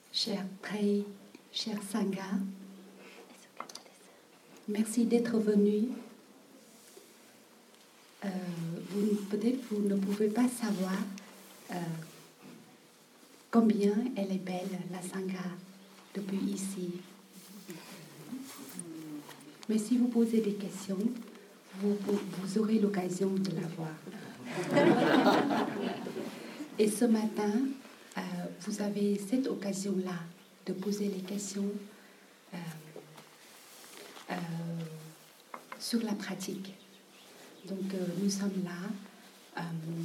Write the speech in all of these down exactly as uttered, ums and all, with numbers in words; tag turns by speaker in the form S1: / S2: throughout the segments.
S1: Cher très cher Sangha, merci d'être venu. Euh, vous, peut-être vous ne pouvez pas savoir euh, combien elle est belle, la Sangha, depuis ici. Mais si vous posez des questions, vous, vous, vous aurez l'occasion de la voir. Et ce matin, euh, vous avez cette occasion-là de poser les questions euh, euh, sur la pratique. Donc, euh, nous sommes là euh,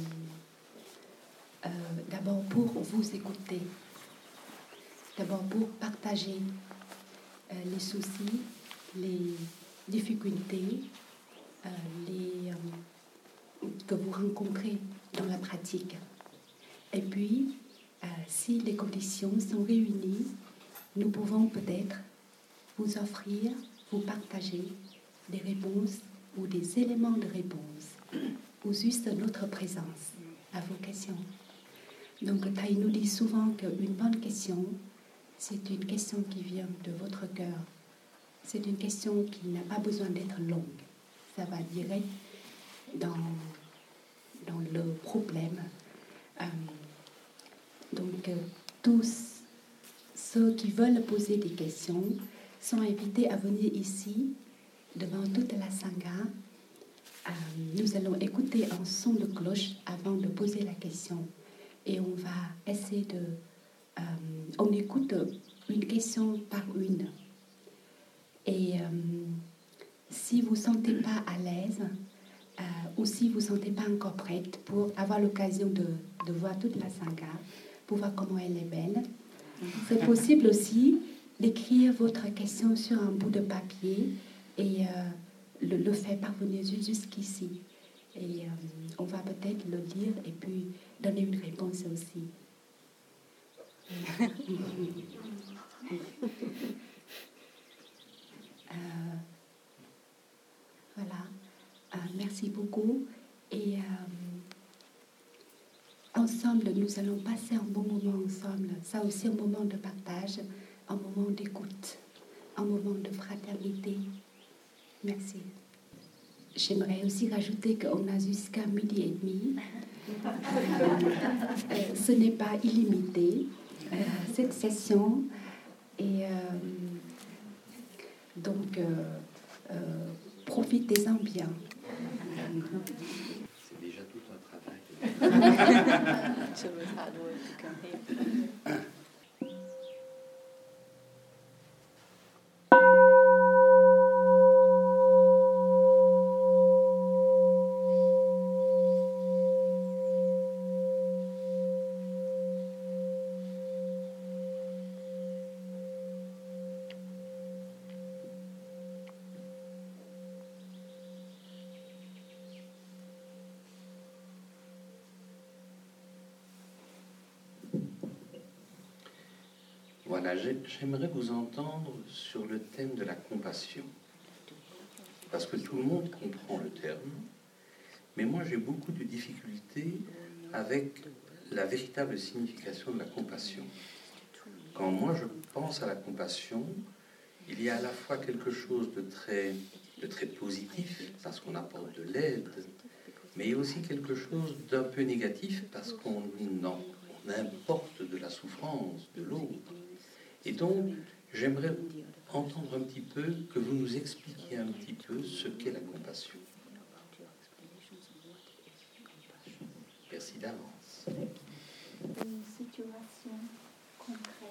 S1: euh, d'abord pour vous écouter, d'abord pour partager euh, les soucis, les difficultés euh, les, euh, que vous rencontrez dans la pratique. Et puis, euh, si les conditions sont réunies, nous pouvons peut-être vous offrir, vous partager des réponses ou des éléments de réponse, ou juste notre présence à vos questions. Donc, Thay nous dit souvent qu'une bonne question, c'est une question qui vient de votre cœur. C'est une question qui n'a pas besoin d'être longue. Ça va direct dans, dans le problème. Euh, donc, euh, tous ceux qui veulent poser des questions sont invités à venir ici, devant toute la Sangha. Euh, nous allons écouter un son de cloche avant de poser la question. Et on va essayer de... Euh, on écoute une question par une. Et euh, si vous ne vous sentez pas à l'aise, euh, ou si vous ne vous sentez pas encore prête pour avoir l'occasion de, de voir toute la Sangha, pour voir comment elle est belle, c'est possible aussi d'écrire votre question sur un bout de papier et euh, le, le faire parvenir jusqu'ici. Et euh, on va peut-être le lire et puis donner une réponse aussi. euh, voilà. Euh, merci beaucoup. Et euh, ensemble, nous allons passer un bon moment ensemble. Ça aussi, un moment de partage, un moment d'écoute, un moment de fraternité. Merci. J'aimerais aussi rajouter qu'on a jusqu'à midi et demi. Euh, euh, ce n'est pas illimité, euh, cette session. Et euh, donc, euh, euh, profitez-en bien.
S2: C'est déjà tout un travail. Voilà, j'aimerais vous entendre sur le thème de la compassion. Parce que tout le monde comprend le terme, mais moi j'ai beaucoup de difficultés avec la véritable signification de la compassion. Quand moi je pense à la compassion, il y a à la fois quelque chose de très, de très positif, parce qu'on apporte de l'aide, mais il y a aussi quelque chose d'un peu négatif, parce qu'on on importe de la souffrance de l'autre. Et donc, j'aimerais entendre un petit peu, que vous nous expliquiez un petit peu ce qu'est la compassion. Merci d'avance.
S3: Une situation concrète.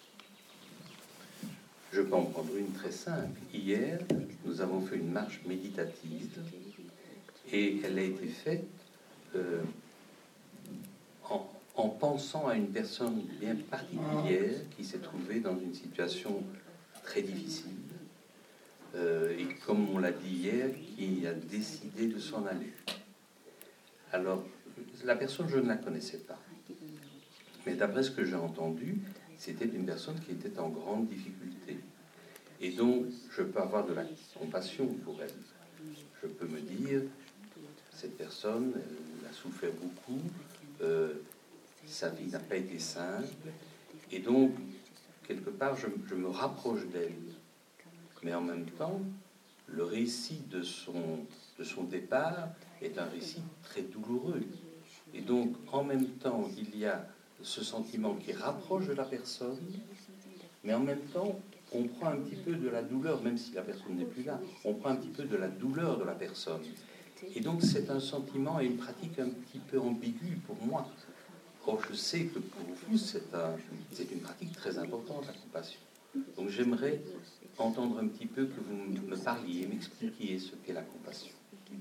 S2: Je peux en prendre une très simple. Hier, nous avons fait une marche méditative et elle a été faite euh, en, en pensant à une personne bien particulière qui s'est trouvée dans une situation très difficile euh, et comme on l'a dit hier, qui a décidé de s'en aller. Alors, la personne, je ne la connaissais pas. Mais d'après ce que j'ai entendu, c'était une personne qui était en grande difficulté. Et donc, je peux avoir de la compassion pour elle. Je peux me dire, cette personne, elle a souffert beaucoup, euh, sa vie n'a pas été simple, et donc, quelque part, je, je me rapproche d'elle. Mais en même temps, le récit de son, de son départ est un récit très douloureux. Et donc, en même temps, il y a ce sentiment qui rapproche de la personne, mais en même temps, on prend un petit peu de la douleur, même si la personne n'est plus là, on prend un petit peu de la douleur de la personne. Et donc, c'est un sentiment et une pratique un petit peu ambiguë pour moi. Or, je sais que pour vous, c'est un, c'est une pratique très importante, la compassion. Donc, j'aimerais entendre un petit peu que vous me parliez, m'expliquiez ce qu'est la compassion.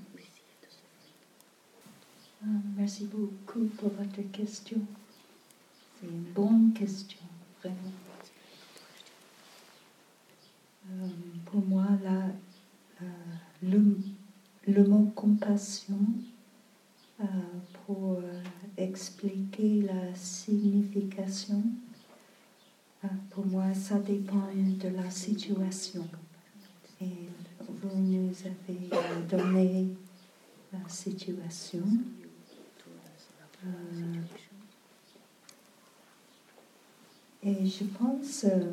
S3: Ah, merci beaucoup pour votre question. C'est une bonne question, vraiment. Euh, pour moi, la, euh, le, le mot compassion, euh, pour euh, expliquer la signification, euh, pour moi, ça dépend de la situation. Et vous nous avez euh, donné la situation. Euh, et je pense euh,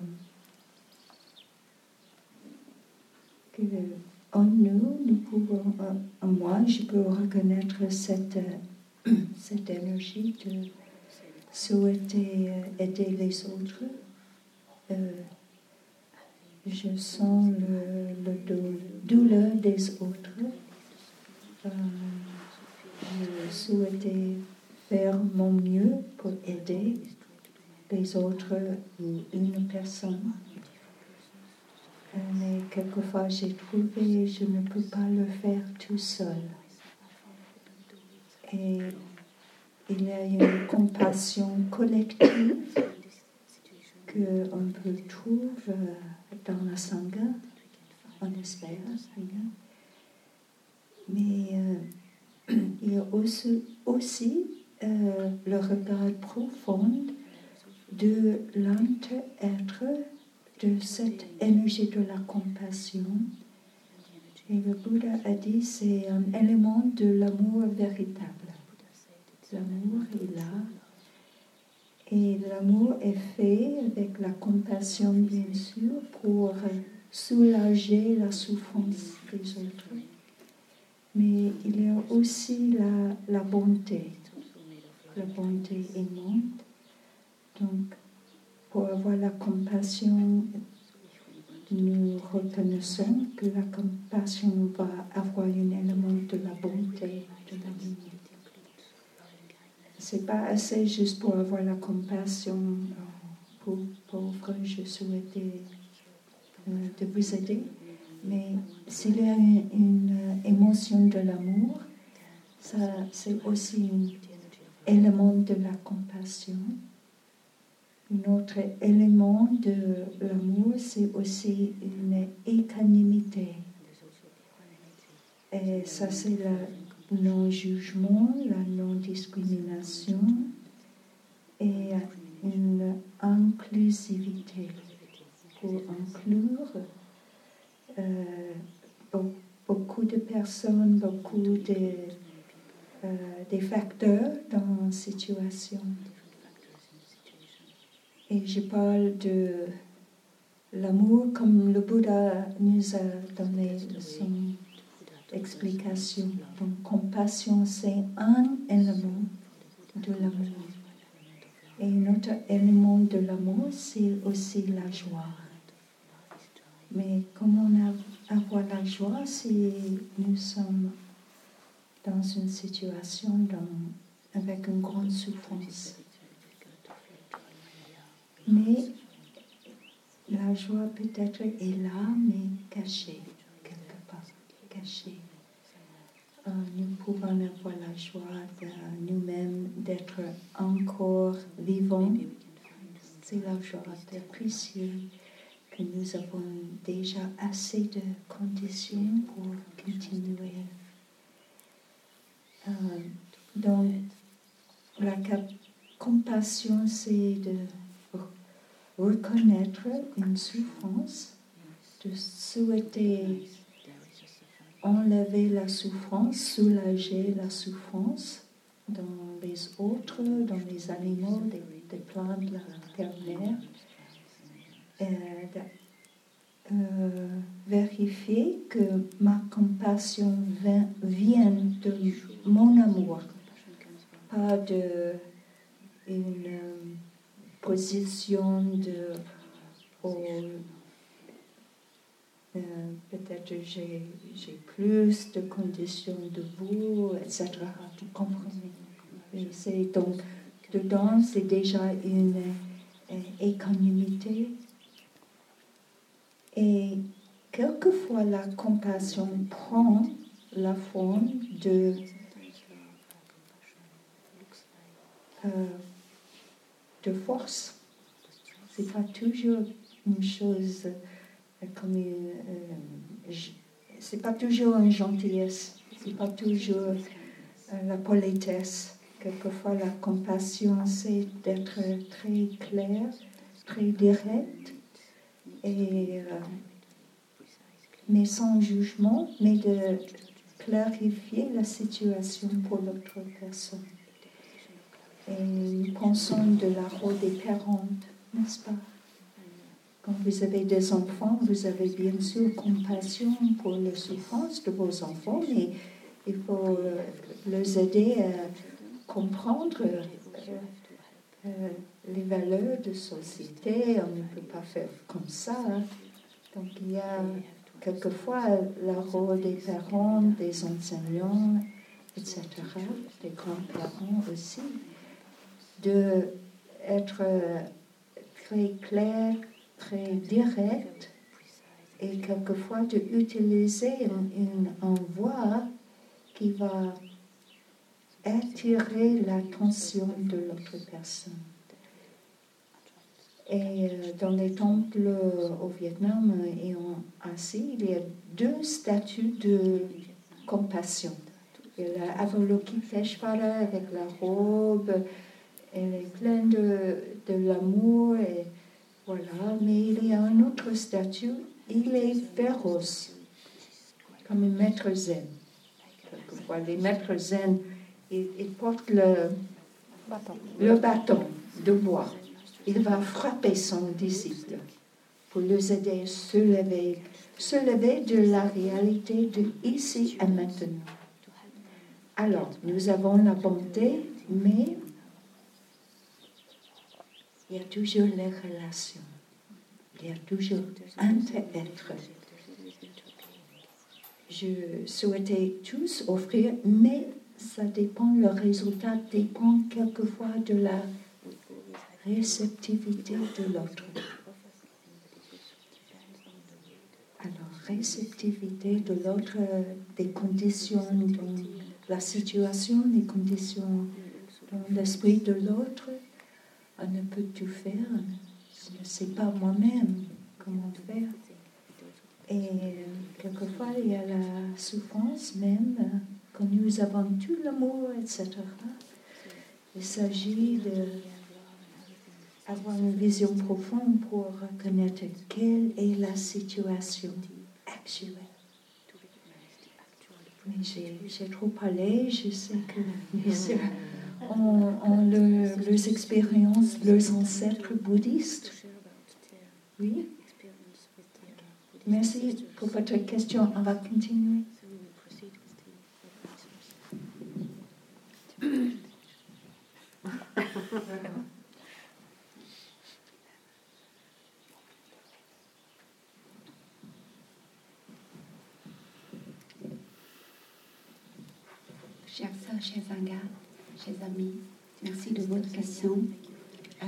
S3: que en nous, nous pouvons, en moi, je peux reconnaître cette, cette énergie de souhaiter aider les autres. Euh, je sens le, le douleur des autres. Euh, je souhaitais faire mon mieux pour aider les autres ou une personne. Mais quelquefois, j'ai trouvé que je ne peux pas le faire tout seul. Et il y a une compassion collective qu'on peut trouver dans la Sangha, on espère. Mais euh, il y a aussi, aussi euh, le regard profond de l'inter-être, de cette énergie de la compassion. Et le Bouddha a dit que c'est un élément de l'amour véritable. L'amour est là. Et l'amour est fait avec la compassion, bien sûr, pour soulager la souffrance des autres. Mais il y a aussi la, la bonté, la bonté aimante. Donc, pour avoir la compassion, nous reconnaissons que la compassion va avoir un élément de la bonté, de l'amour. Ce n'est pas assez juste pour avoir la compassion. Pour pauvre, je souhaitais euh, de vous aider. Mais s'il y a une, une émotion de l'amour, ça, c'est aussi un élément de la compassion. Un autre élément de l'amour, c'est aussi une équanimité. Et ça, c'est le non-jugement, la non-discrimination et une inclusivité pour inclure euh, beaucoup de personnes, beaucoup de, euh, des facteurs dans une situation. Et je parle de l'amour comme le Bouddha nous a donné son explication. Donc, compassion, c'est un élément de l'amour. Et un autre élément de l'amour, c'est aussi la joie. Mais comment avoir la joie si nous sommes dans une situation dans, avec une grande souffrance? Mais la joie peut-être est là, mais cachée, quelque part, cachée. Euh, nous pouvons avoir la joie de nous-mêmes, d'être encore vivants. C'est la joie d'apprécier que nous avons déjà assez de conditions pour continuer. Euh, donc, la compassion, c'est de reconnaître une souffrance, de souhaiter enlever la souffrance, soulager la souffrance dans les autres, dans les animaux, des, des plantes, la terre-mère. clarifier que ma compassion vient, vient de mon amour, pas de une euh, position de oh, euh, peut-être j'ai, j'ai plus de conditions de vous, et cetera. Vous comprenez? Et c'est donc, dedans, c'est déjà une euh, équanimité. Et quelquefois, la compassion prend la forme de, euh, de force. C'est pas toujours une chose euh, comme une, euh, c'est pas toujours une gentillesse, c'est pas toujours euh, la politesse. Quelquefois, la compassion, c'est d'être très clair, très direct, et euh, mais sans jugement, mais de clarifier la situation pour l'autre personne. Et nous pensons de la rôle des parents, n'est-ce pas? Quand vous avez des enfants, vous avez bien sûr compassion pour la souffrance de vos enfants, mais il faut les aider à comprendre euh, euh, les valeurs de société. On ne peut pas faire comme ça. Donc il y a quelquefois le rôle des parents, des enseignants, et cetera, des grands-parents aussi, d'être très clair, très direct, et quelquefois d'utiliser une, une voix qui va attirer l'attention de l'autre personne. Et dans les temples au Vietnam et en Asie, il y a deux statues de compassion. Il y a la Avalokiteshvara avec la robe, elle est pleine de, de l'amour, et voilà. Mais il y a un autre statut, il est féroce, comme un maître zen. Quelquefois, les maîtres zen, ils, ils portent le bâton. le bâton de bois. Il va frapper son disciple pour les aider à se lever, se lever de la réalité de ici et maintenant. Alors, nous avons la bonté, mais il y a toujours les relations. Il y a toujours inter-être. Je souhaitais tous offrir, mais ça dépend, le résultat dépend quelquefois de la réceptivité de l'autre. Alors, réceptivité de l'autre, des conditions dans la situation, des conditions dans l'esprit de l'autre, on ne peut tout faire. Je ne sais pas moi-même comment faire. Et quelquefois, il y a la souffrance même, quand nous avons tout l'amour, et cetera. Il s'agit de avoir une vision profonde pour reconnaître quelle est la situation actuelle. Mais j'ai, j'ai trop parlé, je sais que les sœurs ont, ont le, leurs expériences, leurs ancêtres bouddhistes. Oui. Merci pour votre question. On va continuer.
S1: Chers sœurs, chers Angas, chers amis, merci de votre question. Euh,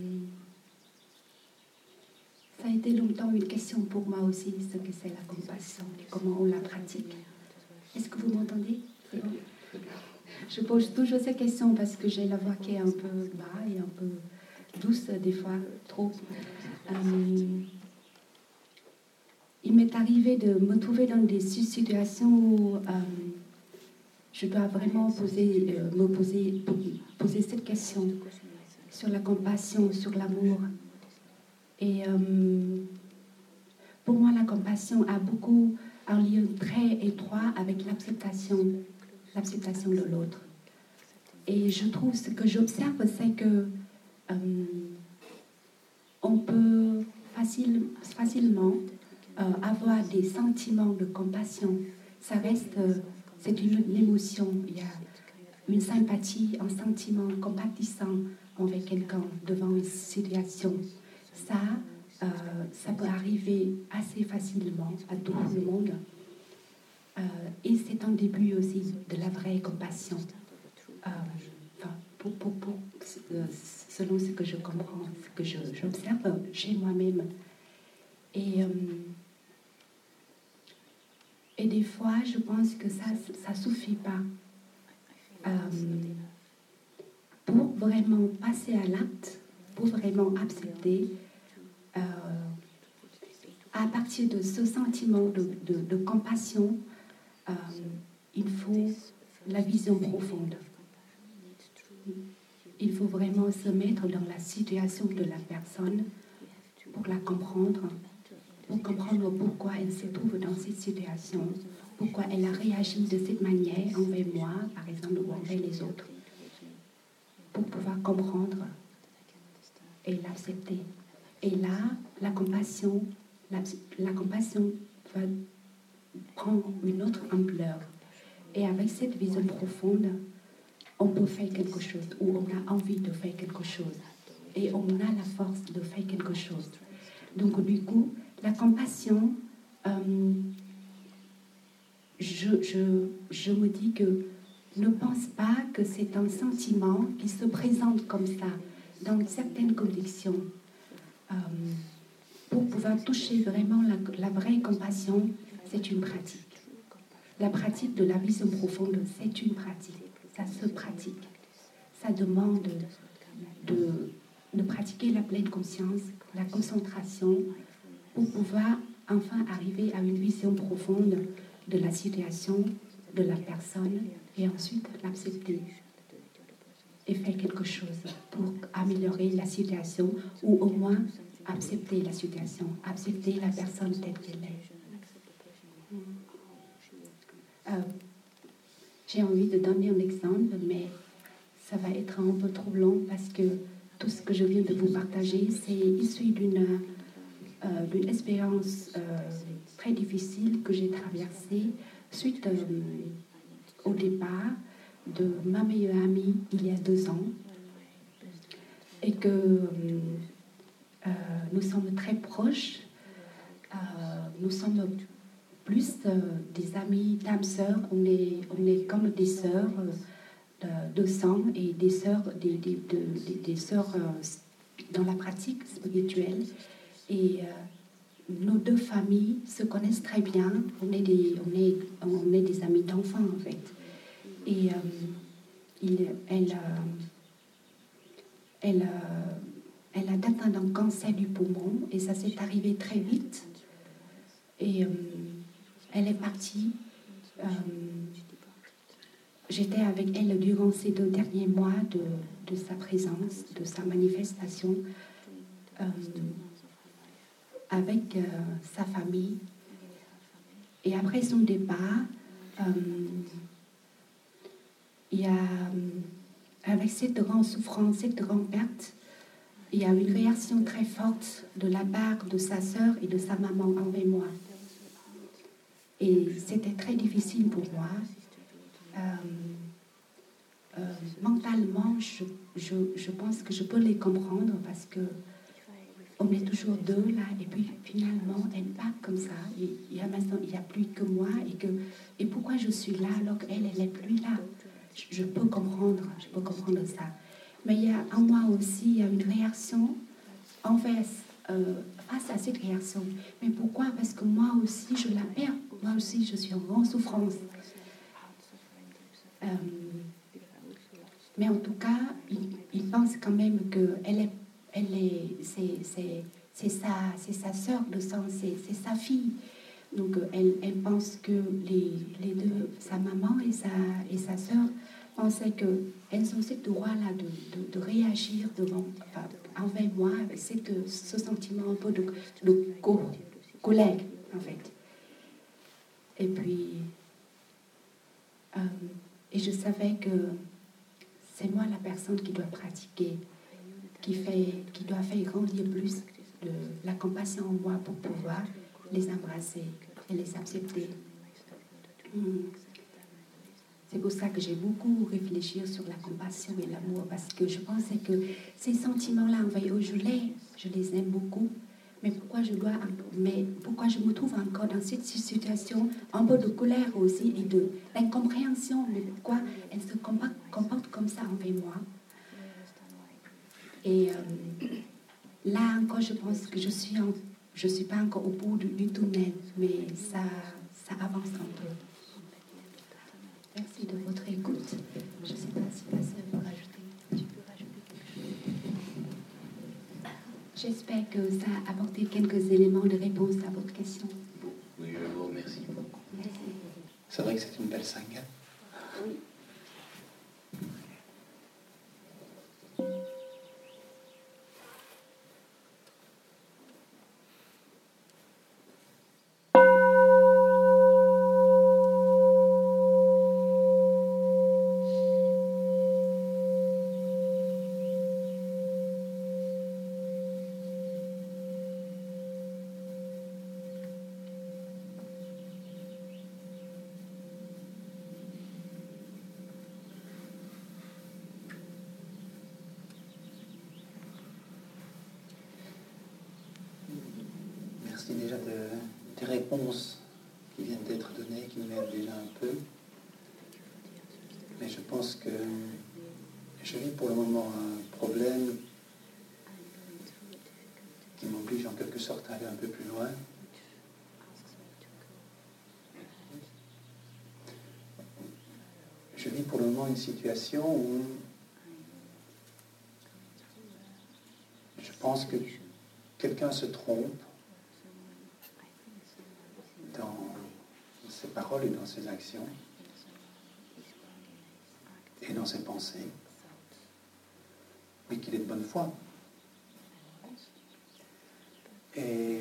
S1: ça a été longtemps une question pour moi aussi, ce que c'est la compassion et comment on la pratique. Est-ce que vous m'entendez? C'est bon? Je pose toujours ces questions parce que j'ai la voix qui est un peu bas et un peu douce, des fois trop. Euh, il m'est arrivé de me trouver dans des situations où euh, je dois vraiment poser, euh, me poser, poser cette question sur la compassion, sur l'amour. Et euh, pour moi, la compassion a beaucoup un lien très étroit avec l'acceptation, l'acceptation de l'autre. Et je trouve, ce que j'observe, c'est que euh, on peut facile, facilement euh, avoir des sentiments de compassion, ça reste, euh, c'est une, une émotion. Il y a une sympathie, un sentiment compatissant envers quelqu'un devant une situation. Ça, euh, ça peut arriver assez facilement à tout le monde. Euh, et c'est un début aussi de la vraie compassion. Euh, enfin, pour, pour, pour, selon ce que je comprends, ce que je, j'observe chez moi-même. Et, euh, et des fois, je pense que ça ne suffit pas. Euh, pour vraiment passer à l'acte, pour vraiment accepter, euh, à partir de ce sentiment de, de, de compassion, euh, il faut la vision profonde. Il faut vraiment se mettre dans la situation de la personne pour la comprendre, pour comprendre pourquoi elle se trouve dans cette situation, pourquoi elle a réagi de cette manière envers moi, par exemple, ou envers les autres, pour pouvoir comprendre et l'accepter. Et là, la compassion, la, la compassion va prendre une autre ampleur. Et avec cette vision profonde, on peut faire quelque chose, ou on a envie de faire quelque chose, et on a la force de faire quelque chose. Donc, du coup, la compassion, euh, je, je, je me dis que ne pense pas que c'est un sentiment qui se présente comme ça, dans certaines conditions. Euh, pour pouvoir toucher vraiment la, la vraie compassion, c'est une pratique. La pratique de la vision profonde, c'est une pratique. Ça se pratique. Ça demande de, de pratiquer la pleine conscience, la concentration, pour pouvoir enfin arriver à une vision profonde de la situation, de la personne, et ensuite l'accepter et faire quelque chose pour améliorer la situation, ou au moins accepter la situation, accepter la personne telle qu'elle est. Euh, j'ai envie de donner un exemple, mais ça va être un peu trop long parce que tout ce que je viens de vous partager, c'est issu d'une euh, d'une expérience euh, très difficile que j'ai traversée suite euh, au départ de ma meilleure amie il y a deux ans, et que euh, nous sommes très proches, euh, nous sommes plus euh, des amis d'âme sœur, on est, on est comme des sœurs euh, de, de sang et des sœurs, des, des, de, des, des sœurs euh, dans la pratique spirituelle. Et euh, nos deux familles se connaissent très bien, on est des, on est, on est des amis d'enfants en fait. Et euh, il, elle, euh, elle, euh, elle a atteint un cancer du poumon et ça s'est arrivé très vite. Et euh, elle est partie. Euh, j'étais avec elle durant ces deux derniers mois de, de sa présence, de sa manifestation, euh, avec euh, sa famille. Et après son départ, euh, il y a, avec cette grande souffrance, cette grande perte, il y a une réaction très forte de la part de sa sœur et de sa maman envers moi. Et c'était très difficile pour moi. Euh, euh, mentalement, je, je, je pense que je peux les comprendre parce que on est toujours deux là, et puis finalement, elle part comme ça. Il y a maintenant, il n'y a plus que moi, et que et pourquoi je suis là alors qu'elle, elle n'est plus là. Je, je peux comprendre, je peux comprendre ça. Mais il y a en moi aussi, il y a une réaction envers euh, face à cette réaction. Mais pourquoi? Parce que moi aussi, je la perds. Moi aussi, je suis en grande souffrance. Euh, mais en tout cas, il, il pense quand même que elle est, elle est, c'est, c'est, c'est sa, c'est sa sœur de sang, c'est, c'est sa fille. Donc, elle, elle pense que les, les deux, sa maman et sa, et sa sœur, pensaient qu'elles ont ce droit-là de, de, de réagir devant, enfin, envers moi avec cette, ce sentiment un peu de, de co- collègue, en fait. Et puis, euh, et je savais que c'est moi la personne qui doit pratiquer, qui, fait, qui doit faire grandir plus de la compassion en moi pour pouvoir les embrasser et les accepter. Mm. C'est pour ça que j'ai beaucoup réfléchi sur la compassion et l'amour, parce que je pensais que ces sentiments-là envers eux, je les, je les aime beaucoup. Mais pourquoi je dois, mais pourquoi je me trouve encore dans cette situation, un peu de colère aussi et de d'incompréhension, mais pourquoi elle se comporte, comporte comme ça envers moi. Et euh, là encore, je pense que je suis, en, je suis pas encore au bout du, du tunnel, mais ça, ça avance un peu. Merci de votre écoute. Je ne sais pas si la sœur veut rajouter. Tu peux rajouter quelque chose. J'espère que ça a apporté quelques éléments de réponse à votre question.
S2: Oui, je vous remercie beaucoup.
S1: Merci.
S4: C'est vrai que c'est une belle sangha.
S1: Oui.
S4: Merci déjà de, des réponses qui viennent d'être données, qui nous aident déjà un peu. Mais je pense que je vis pour le moment un problème qui m'oblige en quelque sorte à aller un peu plus loin. Je vis pour le moment une situation où je pense que quelqu'un se trompe dans ses paroles et dans ses actions et dans ses pensées, mais qu'il est de bonne foi. Et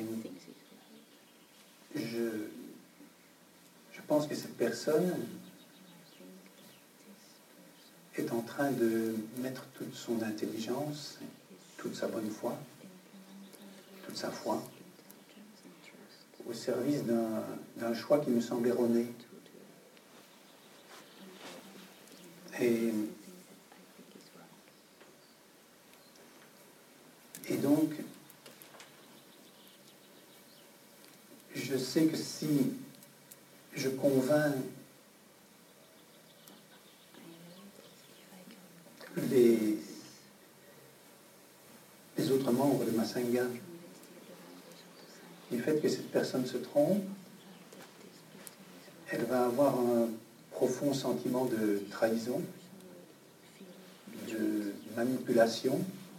S4: je, je pense que cette personne est en train de mettre toute son intelligence, toute sa bonne foi, toute sa foi, au service d'un, d'un choix qui me semble erroné. Et, et donc, je sais que si je convainc les, les autres membres de ma sangha du fait que cette personne se trompe, elle va avoir un profond sentiment de trahison, de manipulation,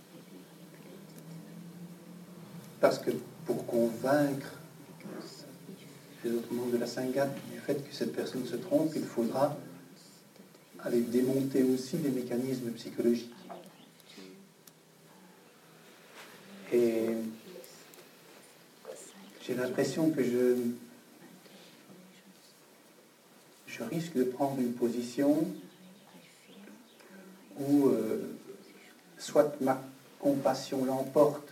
S4: parce que pour convaincre les autres membres de la Sangha du fait que cette personne se trompe, il faudra aller démonter aussi des mécanismes psychologiques. Et j'ai l'impression que je, je risque de prendre une position où euh, soit ma compassion l'emporte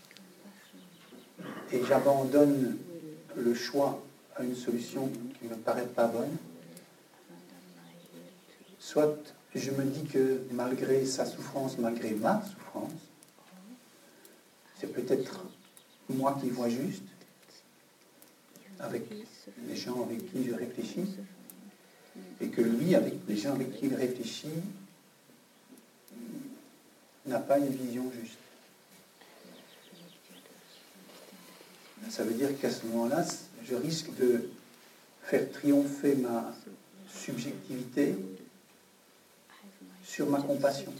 S4: et j'abandonne le choix à une solution qui ne me paraît pas bonne, soit je me dis que malgré sa souffrance, malgré ma souffrance, c'est peut-être moi qui vois juste, avec les gens avec qui je réfléchis, et que lui, avec les gens avec qui il réfléchit, n'a pas une vision juste. Ça veut dire qu'à ce moment-là, je risque de faire triompher ma subjectivité sur ma compassion.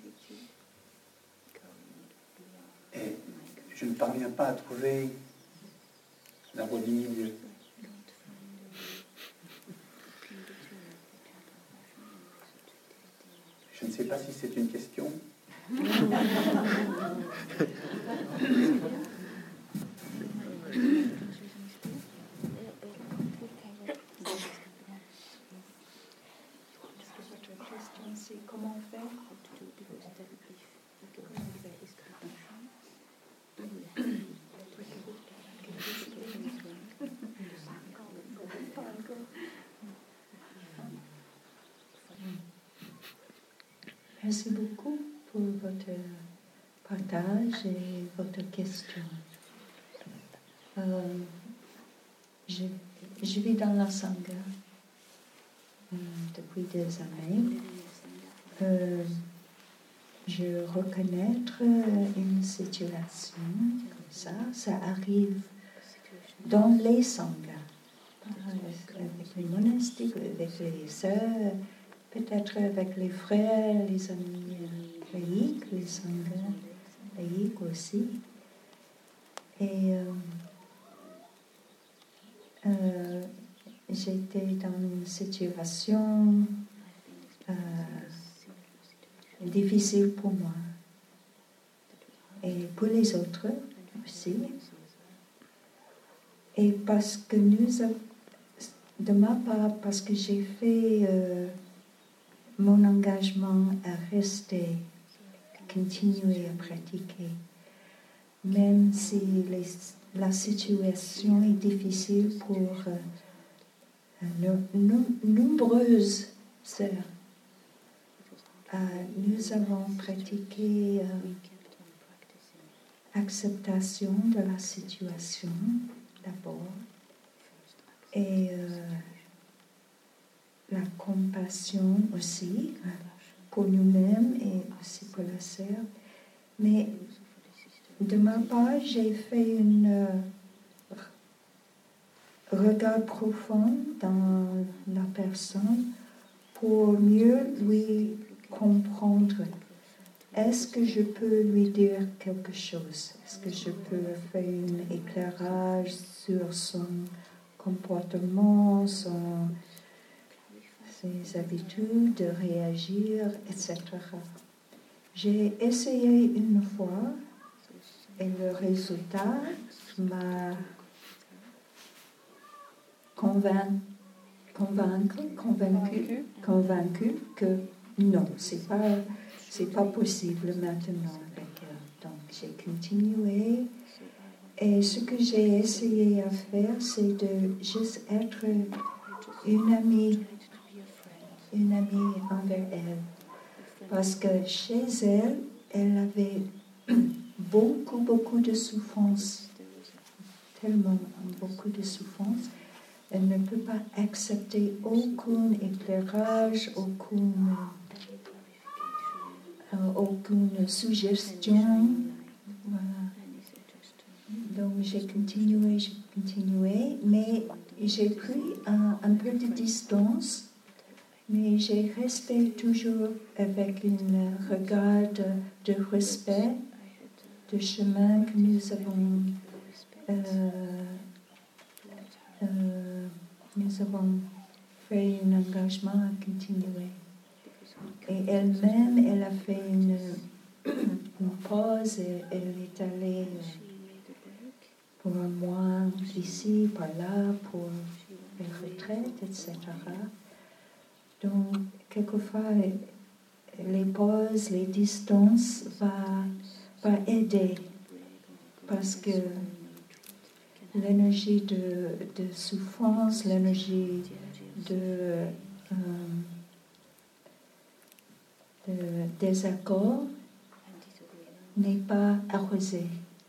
S4: Et je ne parviens pas à trouver la voie du milieu. Je ne sais pas si c'est une question.
S3: C'est comment faire Merci beaucoup pour votre partage et votre question. Euh, je, je vis dans la Sangha euh, depuis des années. Euh, je reconnais une situation comme ça, ça arrive dans les sanghas, avec, avec les monastiques, avec les sœurs, peut-être avec les frères, les amis laïcs, les sanghas laïcs aussi. Et euh, euh, j'étais dans une situation euh, difficile pour moi et pour les autres aussi. Et parce que nous avons, de ma part, parce que j'ai fait euh, mon engagement à rester, à continuer à pratiquer, même si les, la situation est difficile pour euh, nos, nos nombreuses sœurs. Euh, nous avons pratiqué euh, acceptation de la situation d'abord et euh, la compassion aussi pour nous-mêmes et aussi pour la sœur. Mais de ma part, j'ai fait un euh, regard profond dans la personne pour mieux lui comprendre. Est-ce que je peux lui dire quelque chose? Est-ce que je peux faire un éclairage sur son comportement, son, ses habitudes de réagir, et cetera. J'ai essayé une fois et le résultat m'a convaincu, convaincu, convaincu, convaincu que non, c'est pas, c'est pas possible maintenant avec elle. Donc j'ai continué et ce que j'ai essayé à faire, c'est de juste être une amie, une amie envers elle. Parce que chez elle, elle avait beaucoup, beaucoup de souffrance, tellement beaucoup de souffrance. Elle ne peut pas accepter aucun éclairage, aucune, euh, aucune suggestion. Voilà. Donc j'ai continué, j'ai continué, mais j'ai pris un, un peu de distance, mais j'ai resté toujours avec un regard de, de respect du chemin que nous avons euh, euh, nous avons fait un engagement à continuer. Et elle-même, elle a fait une, une pause et elle est allée pour un mois ici, par là, pour une retraite, et cetera. Donc, quelquefois, les pauses, les distances vont va aider parce que l'énergie de, de souffrance, l'énergie de, euh, de désaccord n'est pas arrosée.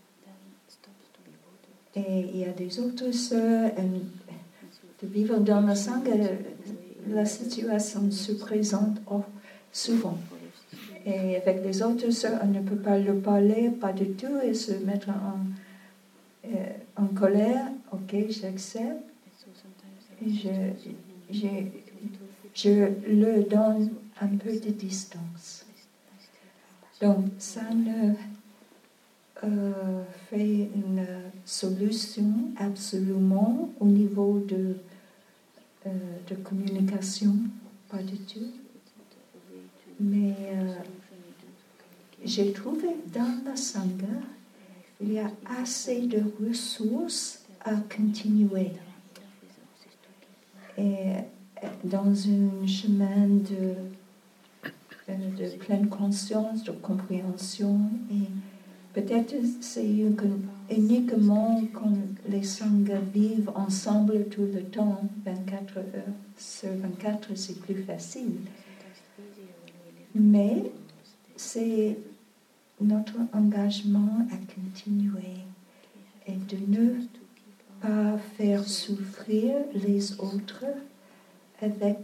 S3: Et il y a des autres sœurs, de vivre dans la Sangha, la situation se présente souvent. Et avec les autres sœurs, on ne peut pas leur parler, pas du tout, et se mettre en, euh, en colère. Ok, j'accepte. Et je, je, je leur donne un peu de distance. Donc, ça ne euh, fait une solution absolument au niveau de, euh, de communication, pas du tout. Mais euh, j'ai trouvé dans la Sangha, il y a assez de ressources à continuer. Et dans un chemin de, de pleine conscience, de compréhension, et peut-être c'est uniquement quand les Sanghas vivent ensemble tout le temps, vingt-quatre heures sur vingt-quatre, c'est plus facile. Mais c'est notre engagement à continuer et de ne pas faire souffrir les autres avec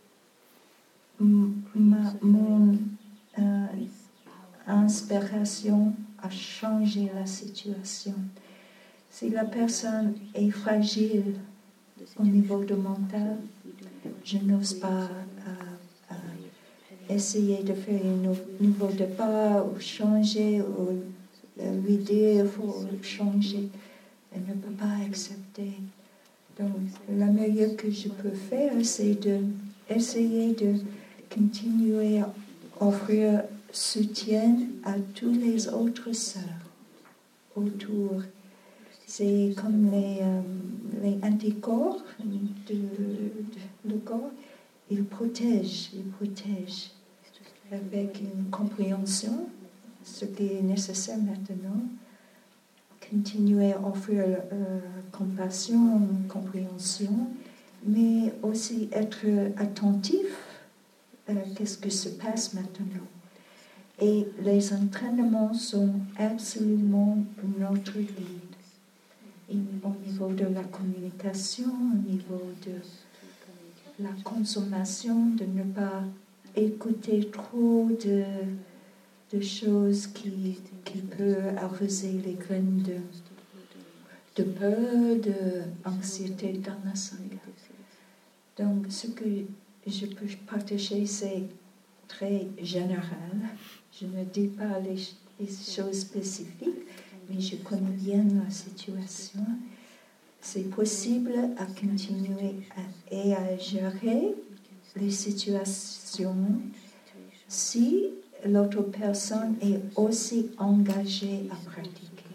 S3: ma, mon euh, inspiration à changer la situation. Si la personne est fragile au niveau de mental, je n'ose pas euh, euh, essayer de faire un nouveau départ ou changer ou euh, lui dire qu'il faut changer. Elle ne peut pas accepter. Donc, le meilleur que je peux faire, c'est d'essayer de continuer à offrir soutien à tous les autres sœurs autour. C'est comme les, euh, les anticorps de, de, le corps, ils protègent, ils protègent avec une compréhension, ce qui est nécessaire maintenant. Continuer à offrir euh, compassion, compréhension, mais aussi être attentif à ce qui se passe maintenant. Et les entraînements sont absolument notre guide. Et au niveau de la communication, au niveau de la consommation, de ne pas écouter trop de, de choses qui, qui peuvent arroser les graines de, de peur, d'anxiété dans la sangha. Donc, ce que je peux partager, c'est très général. Je ne dis pas les, les choses spécifiques, mais je connais bien la situation. C'est possible à continuer à, et à gérer les situations si l'autre personne est aussi engagée à pratiquer.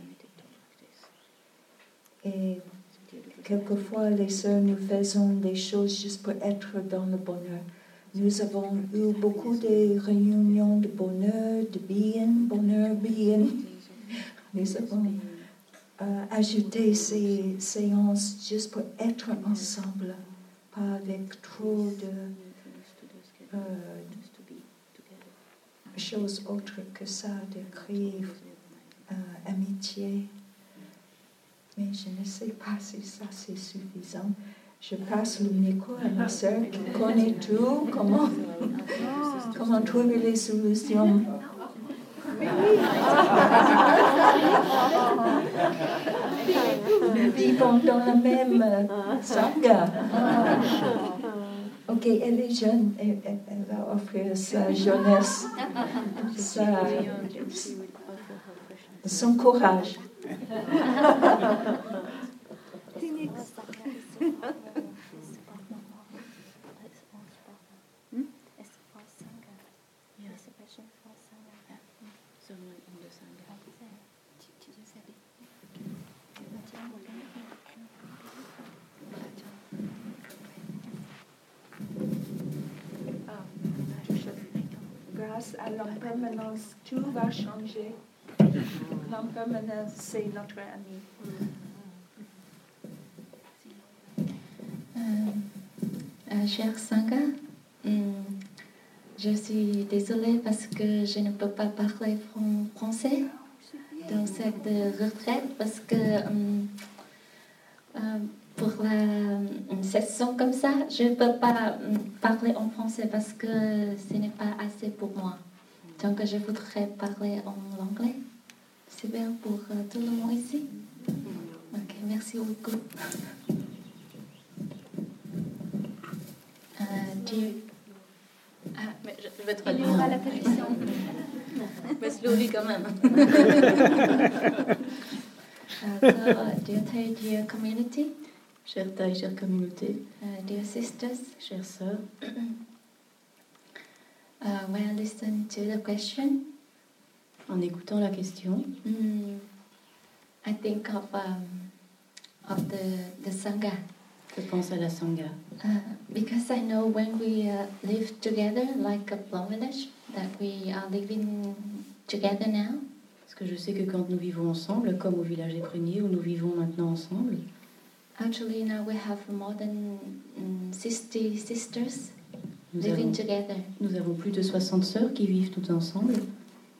S3: Et quelquefois, les sœurs, nous faisons des choses juste pour être dans le bonheur. Nous avons eu beaucoup de réunions de bonheur, de bien, bonheur, bien. Nous avons euh, ajouté ces séances juste pour être ensemble, pas avec trop de euh, choses autres que ça, de créer euh, amitié. Mais je ne sais pas si ça c'est suffisant. Je passe le micro à ma sœur qui connaît tout, comment, comment trouver les solutions. Nous vivons dans la même sangha. Ok, elle est jeune, elle, elle, elle va offrir sa jeunesse, sa, son courage. Grâce à l'impermanence, tout va changer. L'impermanence, c'est notre ami.
S5: Euh, euh, cher Sangha, hum, je suis désolée parce que je ne peux pas parler français dans cette retraite parce que hum, euh, pour la une session comme ça, je ne peux pas hum, parler en français parce que ce n'est pas assez pour moi. Donc je voudrais parler en anglais. C'est bien pour euh, tout le monde ici. Ok, merci beaucoup. Euh, Dieu. Ah, mais je, je vais traduire. Il y aura la traduction. Mais slowly quand même. uh, so, dear Thầy, dear community. Chers Thầy, chère communauté. Uh, dear sisters, chères sœurs. uh, when I listen to the question, en écoutant la question, mm, I think of um, of the the Sangha. Je pense à la Sangha. Uh, because I know when we uh, live together like a Plum Village, that we are living together now. Parce que je sais que quand nous vivons ensemble, comme au village des Pruniers où nous vivons maintenant ensemble. Actually, now we have more than um, sixty sisters nous living
S6: avons,
S5: together.
S6: Nous avons plus de soixante sœurs qui vivent toutes ensemble.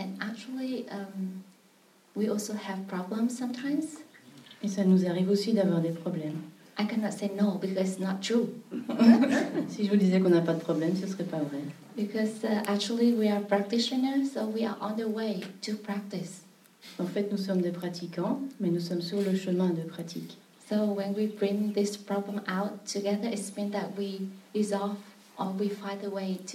S5: And actually, um, we also have problems sometimes.
S6: Et ça nous arrive aussi d'avoir des problèmes.
S5: I cannot say no because it's not true.
S6: Si je vous disais qu'on n'a pas de problème, ce ne serait pas vrai.
S5: Because uh, actually we are practitioners, so we are on the way to practice.
S6: En fait, nous sommes des pratiquants, mais nous sommes sur le chemin de pratique.
S5: So when we bring this problem out together, it means that we resolve or we find a way to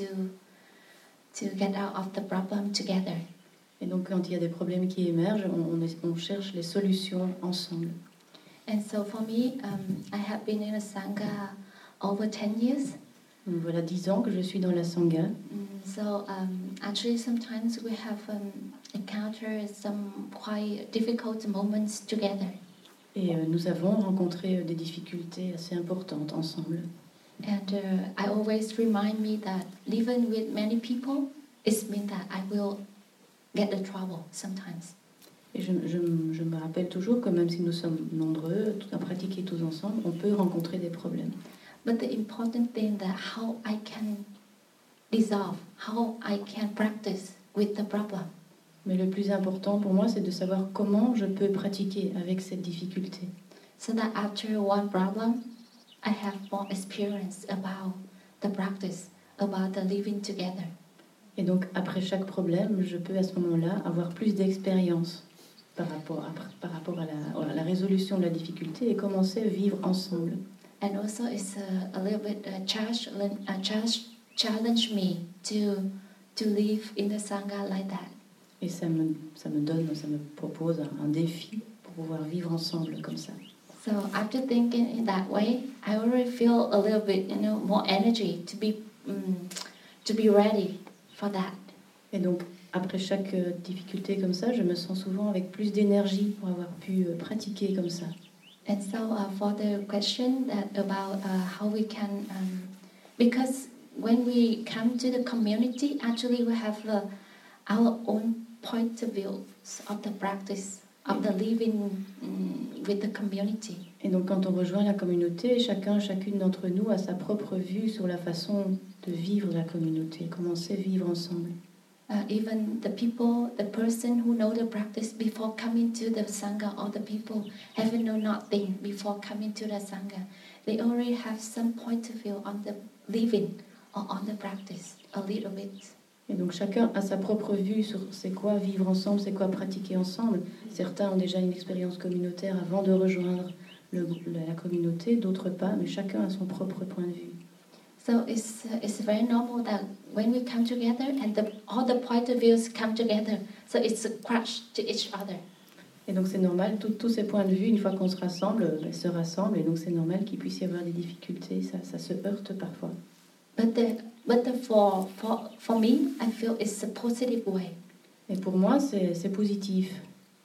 S5: to get out of the problem together.
S6: Et donc, quand il y a des problèmes qui émergent, on, on, est- on cherche les solutions ensemble.
S5: And so for me, um, I have been in a Sangha over ten years.
S6: Donc, voilà dix ans que je suis dans la Sangha.
S5: Mm, So um, actually sometimes we have um, encountered some quite difficult moments together.
S6: Et euh, nous avons rencontré euh, des difficultés assez importantes ensemble.
S5: And uh, I always remind me that living with many people, it means that I will get the trouble sometimes.
S6: Et je, je, je me rappelle toujours que même si nous sommes nombreux tout- à pratiquer tous ensemble, on peut rencontrer des problèmes.
S5: But the important thing that how I can dissolve, how I can practice with the problem.
S6: Mais le plus important pour moi, c'est de savoir comment je peux pratiquer avec cette difficulté.
S5: So that after one problem, I have more experience about the practice, about the living together.
S6: Et donc, après chaque problème, je peux à ce moment-là avoir plus d'expérience par rapport à, par rapport à la, à la résolution de la difficulté et commencer à vivre ensemble.
S5: And also it's a, a little bit uh, challenge, uh, challenge, challenge me to to live in the Sangha like that.
S6: Et ça me, ça me donne, ça me propose un, un défi pour pouvoir vivre ensemble comme ça.
S5: So after thinking in that way, I already feel a little bit, you know, more energy to be um, to be ready for that.
S6: Et donc, après chaque euh, difficulté comme ça, je me sens souvent avec plus d'énergie pour avoir pu euh, pratiquer comme ça.
S5: And so uh, for the question that about uh, how we can, um, because when we come to the community, actually we have uh, our own point of view of the practice of the living um, with the community.
S6: Et donc, quand on rejoint la communauté, chacun, chacune d'entre nous a sa propre vue sur la façon de vivre la communauté, comment c'est vivre ensemble.
S5: Uh, even the people, the person who know the practice before coming to the Sangha, or the people haven't know nothing before coming to the Sangha, they already have some point of view on the living or on the practice, a little bit.
S6: Et donc, chacun a sa propre vue sur c'est quoi vivre ensemble, c'est quoi pratiquer ensemble. Certains ont déjà une expérience communautaire avant de rejoindre le- la communauté, d'autres pas, mais chacun a son propre point de vue.
S5: So it's uh, it's very normal that when we come together and the, all the point of views come together, so it's a crush to each other.
S6: Et donc c'est normal, tout- tous ces points de vue, une fois qu'on se rassemble, euh, ben, se rassemblent, et donc c'est normal qu'il puisse y avoir des difficultés, ça, ça se heurte parfois.
S5: But the but the, for for for me, I feel it's a positive way.
S6: Et pour moi, c'est c'est positif,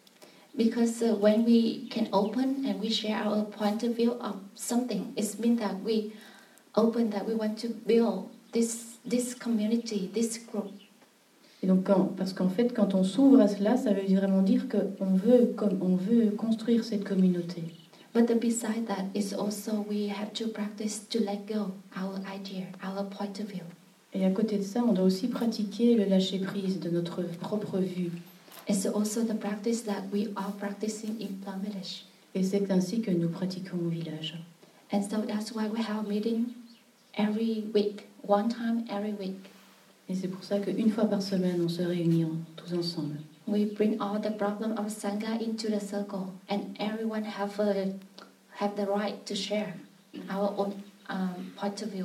S5: Because uh, when we can open and we share our point of view of something, it means that we open, that we want to build this this community, this group.
S6: et donc quand, parce qu'en fait, quand on s'ouvre à cela, ça veut vraiment dire qu'on veut, comme, on veut construire cette communauté.
S5: But the beside that is also we have to practice to let go our idea, our point of view.
S6: Et à côté de ça, on doit aussi pratiquer le lâcher-prise de notre propre vue.
S5: It's also the practice that we are practicing in Plum Village.
S6: Et c'est ainsi que nous pratiquons au village.
S5: And so that's why we have a meeting every week, one time every week.
S6: Et c'est pour ça qu'une fois par semaine, on se réunit en- tous ensemble.
S5: We bring all the problem of Sangha into the circle, and everyone have a, have the right to share our own um, point of view.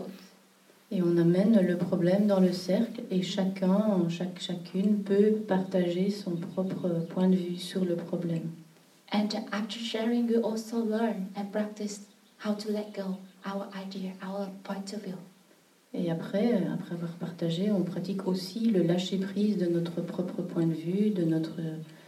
S6: Et on amène le problème dans le cercle et chacun, chaque, chacune peut partager son propre point de vue sur le problème.
S5: And after sharing, we also learn and practice how to let go our idea, our point of view.
S6: Et après, après avoir partagé, on pratique aussi le lâcher-prise de notre propre point de vue, de, notre,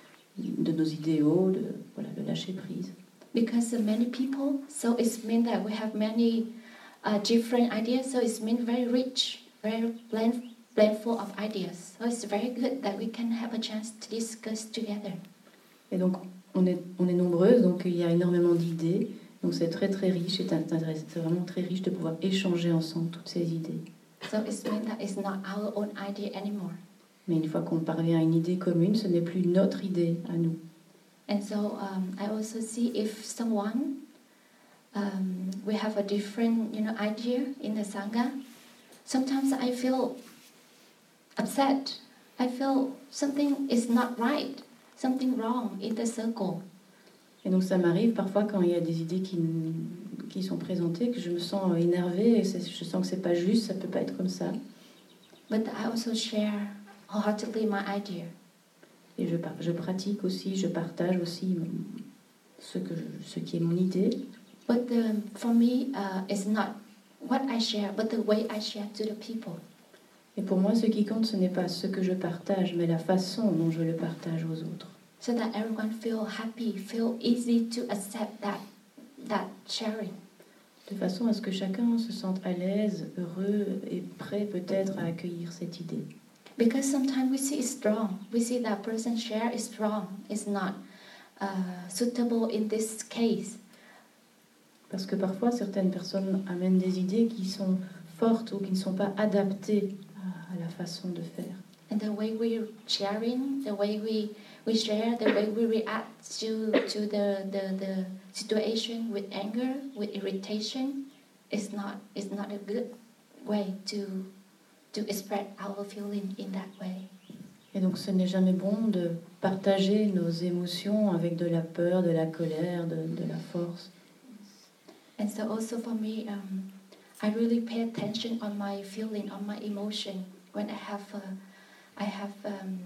S6: de nos idéaux, de, voilà, le lâcher-prise.
S5: Because uh, many people, so it means that we have many uh, different ideas, so it means very rich, very blend, blendful of ideas. So it's very good that we can have a chance to discuss together.
S6: Et donc, on est, on est nombreuses, donc il y a énormément d'idées. Donc c'est très très riche, c'est intéressant, c'est vraiment très riche de pouvoir échanger ensemble toutes ces idées.
S5: So it means that it's not our own idea anymore.
S6: Mais une fois qu'on parvient à une idée commune, ce n'est plus notre idée à nous.
S5: And so um, I also see if someone, um, we have a different, you know, idea in the Sangha. Sometimes I feel upset. I feel something is not right, something wrong in the circle.
S6: Et donc ça m'arrive parfois quand il y a des idées qui, qui sont présentées, que je me sens énervée, et je sens que c'est pas juste, ça peut pas être comme ça.
S5: But I also share wholeheartedly my idea.
S6: Et je, je pratique aussi, je partage aussi ce, que je, ce qui est mon idée.
S5: But the, for me, uh, it's not what I share, but the way I share to the people.
S6: Et pour moi, ce qui compte, ce n'est pas ce que je partage, mais la façon dont je le partage aux autres.
S5: So that everyone feel happy, feel easy to accept that, that sharing.
S6: De façon à ce que chacun se sente à l'aise, heureux et prêt peut-être à accueillir cette idée.
S5: Because sometimes we see it's strong. We see that person share is strong. It's not uh, suitable in this case.
S6: Parce que parfois, certaines personnes amènent des idées qui sont fortes ou qui ne sont pas adaptées à, à la façon de faire.
S5: And the way we're sharing, the way we, we share, the way we react to, to the, the, the situation with anger, with irritation, is not, is not a good way to, to express our feeling in that way.
S6: Et donc ce n'est jamais bon de partager nos émotions avec de la peur, de la colère, de, de la force.
S5: And so also for me, um, I really pay attention on my feeling, on my emotion when I have a, I have um,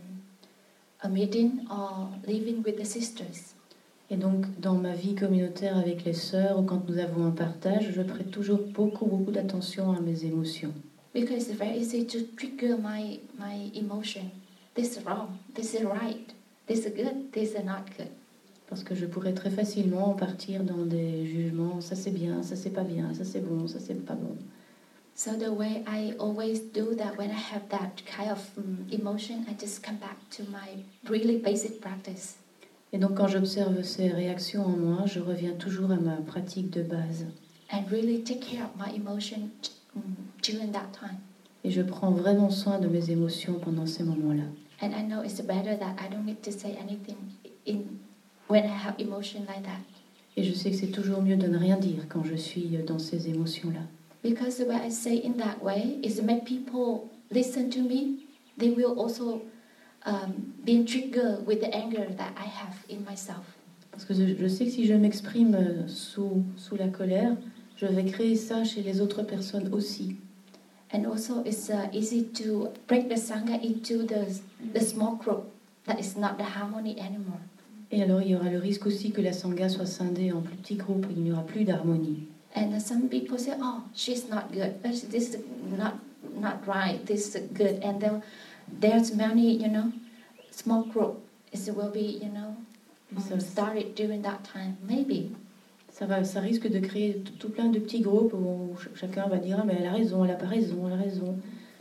S5: a meeting or living with the sisters.
S6: Et donc dans ma vie communautaire avec les sœurs ou quand nous avons un partage, je prête toujours beaucoup beaucoup d'attention à mes émotions.
S5: Because it's very easy to trigger my my emotion. This is wrong. This is right. This is good. This is not good.
S6: Parce que je pourrais très facilement partir dans des jugements, ça c'est bien, ça c'est pas bien, ça c'est bon, ça c'est pas bon.
S5: So the way I always do that when I have that kind of um, emotion, I just come back to my really basic practice.
S6: Et donc quand j'observe ces réactions en moi, je reviens toujours à ma pratique de base.
S5: And really take care of my emotion um, during that time.
S6: Et je prends vraiment soin de mes émotions pendant ces moments-là.
S5: And I know it's better that I don't need to say anything in when I have emotion like that.
S6: Et je sais que c'est toujours mieux de ne rien dire quand je suis dans ces émotions-là.
S5: Because the way I say in that way is to make people listen to me. They will also um, be triggered with the anger that I have in myself.
S6: Parce que je, je sais que si je m'exprime sous, sous la colère, je vais créer ça chez les autres personnes aussi.
S5: And also it's uh, easy to break the Sangha into the, the small group that is not the harmony anymore.
S6: Et alors il y aura le risque aussi que la Sangha soit scindée en plus petits groupes et il n'y aura plus d'harmonie.
S5: And some people say, oh, she's not good. This is not not right. This is good. And then there's many, you know, small group. It will be, you know, um, started during that time, maybe.
S6: Ça va, ça risque de créer tout, tout plein de petits groupes où ch- chacun va dire ah mais elle a raison, elle a pas raison, elle a raison.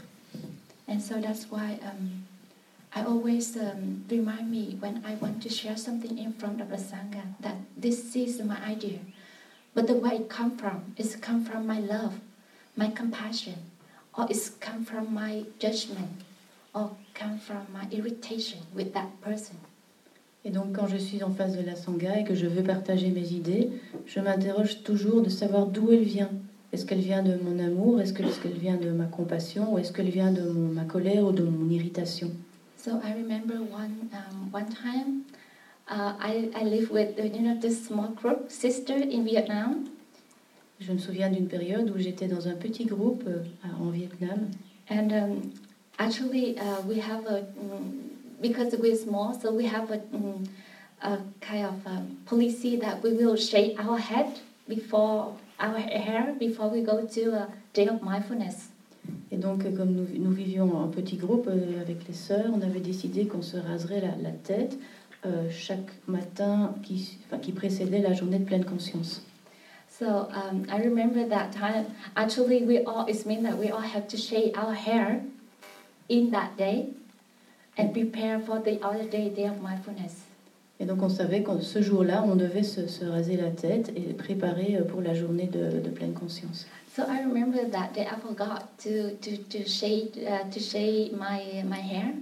S5: And so that's why um, I always um, remind me when I want to share something in front of the Sangha that this is my idea. But the way it come from, it's come from my love, my compassion, or it's come from my judgment, or come from my irritation with that person.
S6: Et donc quand je suis en face de la Sangha et que je veux partager mes idées, je m'interroge toujours de savoir d'où elle vient. Est-ce qu'elle vient de mon amour? Est-ce que- est-ce qu'elle vient de ma compassion? Ou est-ce qu'elle vient de mon- ma colère ou de mon irritation?
S5: So I remember one um, one time, uh, I I lived with uh, you know this small group sister in Vietnam,
S6: Je me souviens d'une période où j'étais dans un petit groupe euh, en Vietnam.
S5: and um, actually uh, we have a um, because we're small, so we have a, um, a kind of um, policy that we will shave our head before our hair before we go to a day of mindfulness.
S6: Et donc, euh, comme nous, nous vivions en petit groupe euh, avec les sœurs, on avait décidé qu'on se raserait la, la tête euh, chaque matin qui, enfin, qui précédait la journée de pleine conscience.
S5: So um, I remember that time. Actually, we all it means that we all have to shave our hair in that day and prepare for the other day, day of mindfulness.
S6: Et donc, on savait que ce jour-là, on devait se, se raser la tête et préparer euh, pour la journée de, de pleine conscience.
S5: So I remember that day I forgot to to to shade uh, to shade my my hair,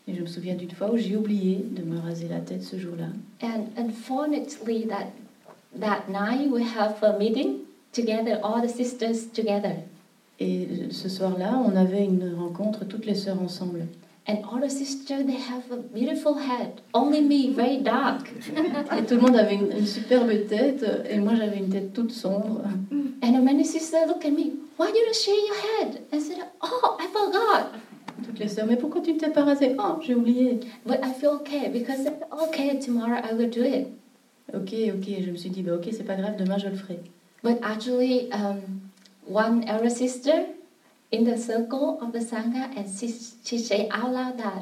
S6: Et je me souviens d'une fois où j'ai oublié de me raser la tête ce jour-là.
S5: And unfortunately, that that night we have a meeting together, all the sisters together.
S6: Et ce soir-là, on avait une rencontre, toutes les sœurs ensemble.
S5: And all the sisters, they have a beautiful head. Only me, very dark.
S6: Et tout le monde avait une, une superbe tête, et moi j'avais une tête toute sombre.
S5: And many sisters look at me. Why you don't shave your head? I said, oh, I forgot.
S6: Toutes les sœurs, mais pourquoi tu ne t'es pas rasée? Oh, j'ai oublié.
S5: But I feel okay because okay, tomorrow I will do it.
S6: Ok, ok, je me suis dit, bah ok, c'est pas grave, demain je le ferai.
S5: But actually, um, one elder sister in the circle of the Sangha, and she, she said out loud that,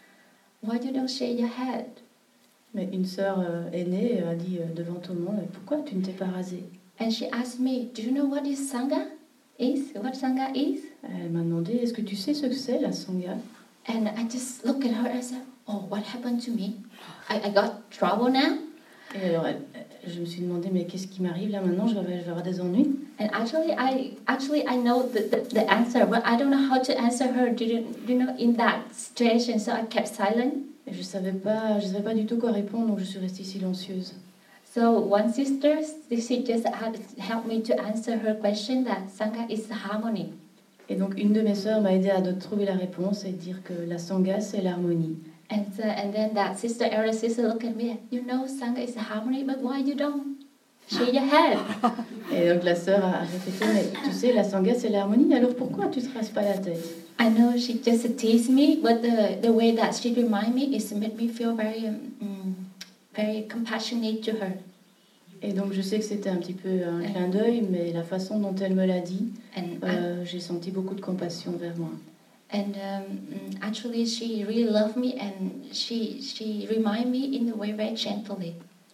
S5: why you don't shave your head?
S6: Mais une sœur euh, aînée a dit euh, devant tout le monde, pourquoi tu ne t'es pas rasée?
S5: And she asked me, do you know what is Sangha is? What Sangha is?
S6: Elle m'a demandé, est-ce que tu sais ce que c'est la Sangha?
S5: And I just looked at her and said, oh, what happened to me? I, I got trouble now?
S6: Et alors, elle, je me suis demandé, mais qu'est-ce qui m'arrive là maintenant? Je vais, je vais avoir des ennuis.
S5: And actually, I actually I know the, the, the answer, but I don't know how to answer her. Do you, you know, in that situation, so I kept silent.
S6: Et je savais pas, je savais pas du tout quoi répondre, donc je suis restée silencieuse.
S5: So one sister, she just had helped me to answer her question that Sangha is harmony.
S6: Et donc une de mes sœurs m'a aidé à de trouver la réponse et dire que la Sangha c'est l'harmonie.
S5: And so, and then that sister, elder sister, looked at me. You know, Sangha is harmony, but why you don't shake your head?
S6: Et donc la sœur a répété, mais tu sais, la Sangha c'est l'harmonie, alors pourquoi tu te rases pas la tête?
S5: I know she just teased me, but the, the way that she reminded me is made me feel very, um, very compassionate to her.
S6: Et donc je sais que c'était un petit peu un clin d'œil, mais la façon dont elle me l'a dit,
S5: And
S6: euh, j'ai senti beaucoup de compassion vers moi.
S5: and um, actually, she really loved me, and she she reminded me in a way very gently.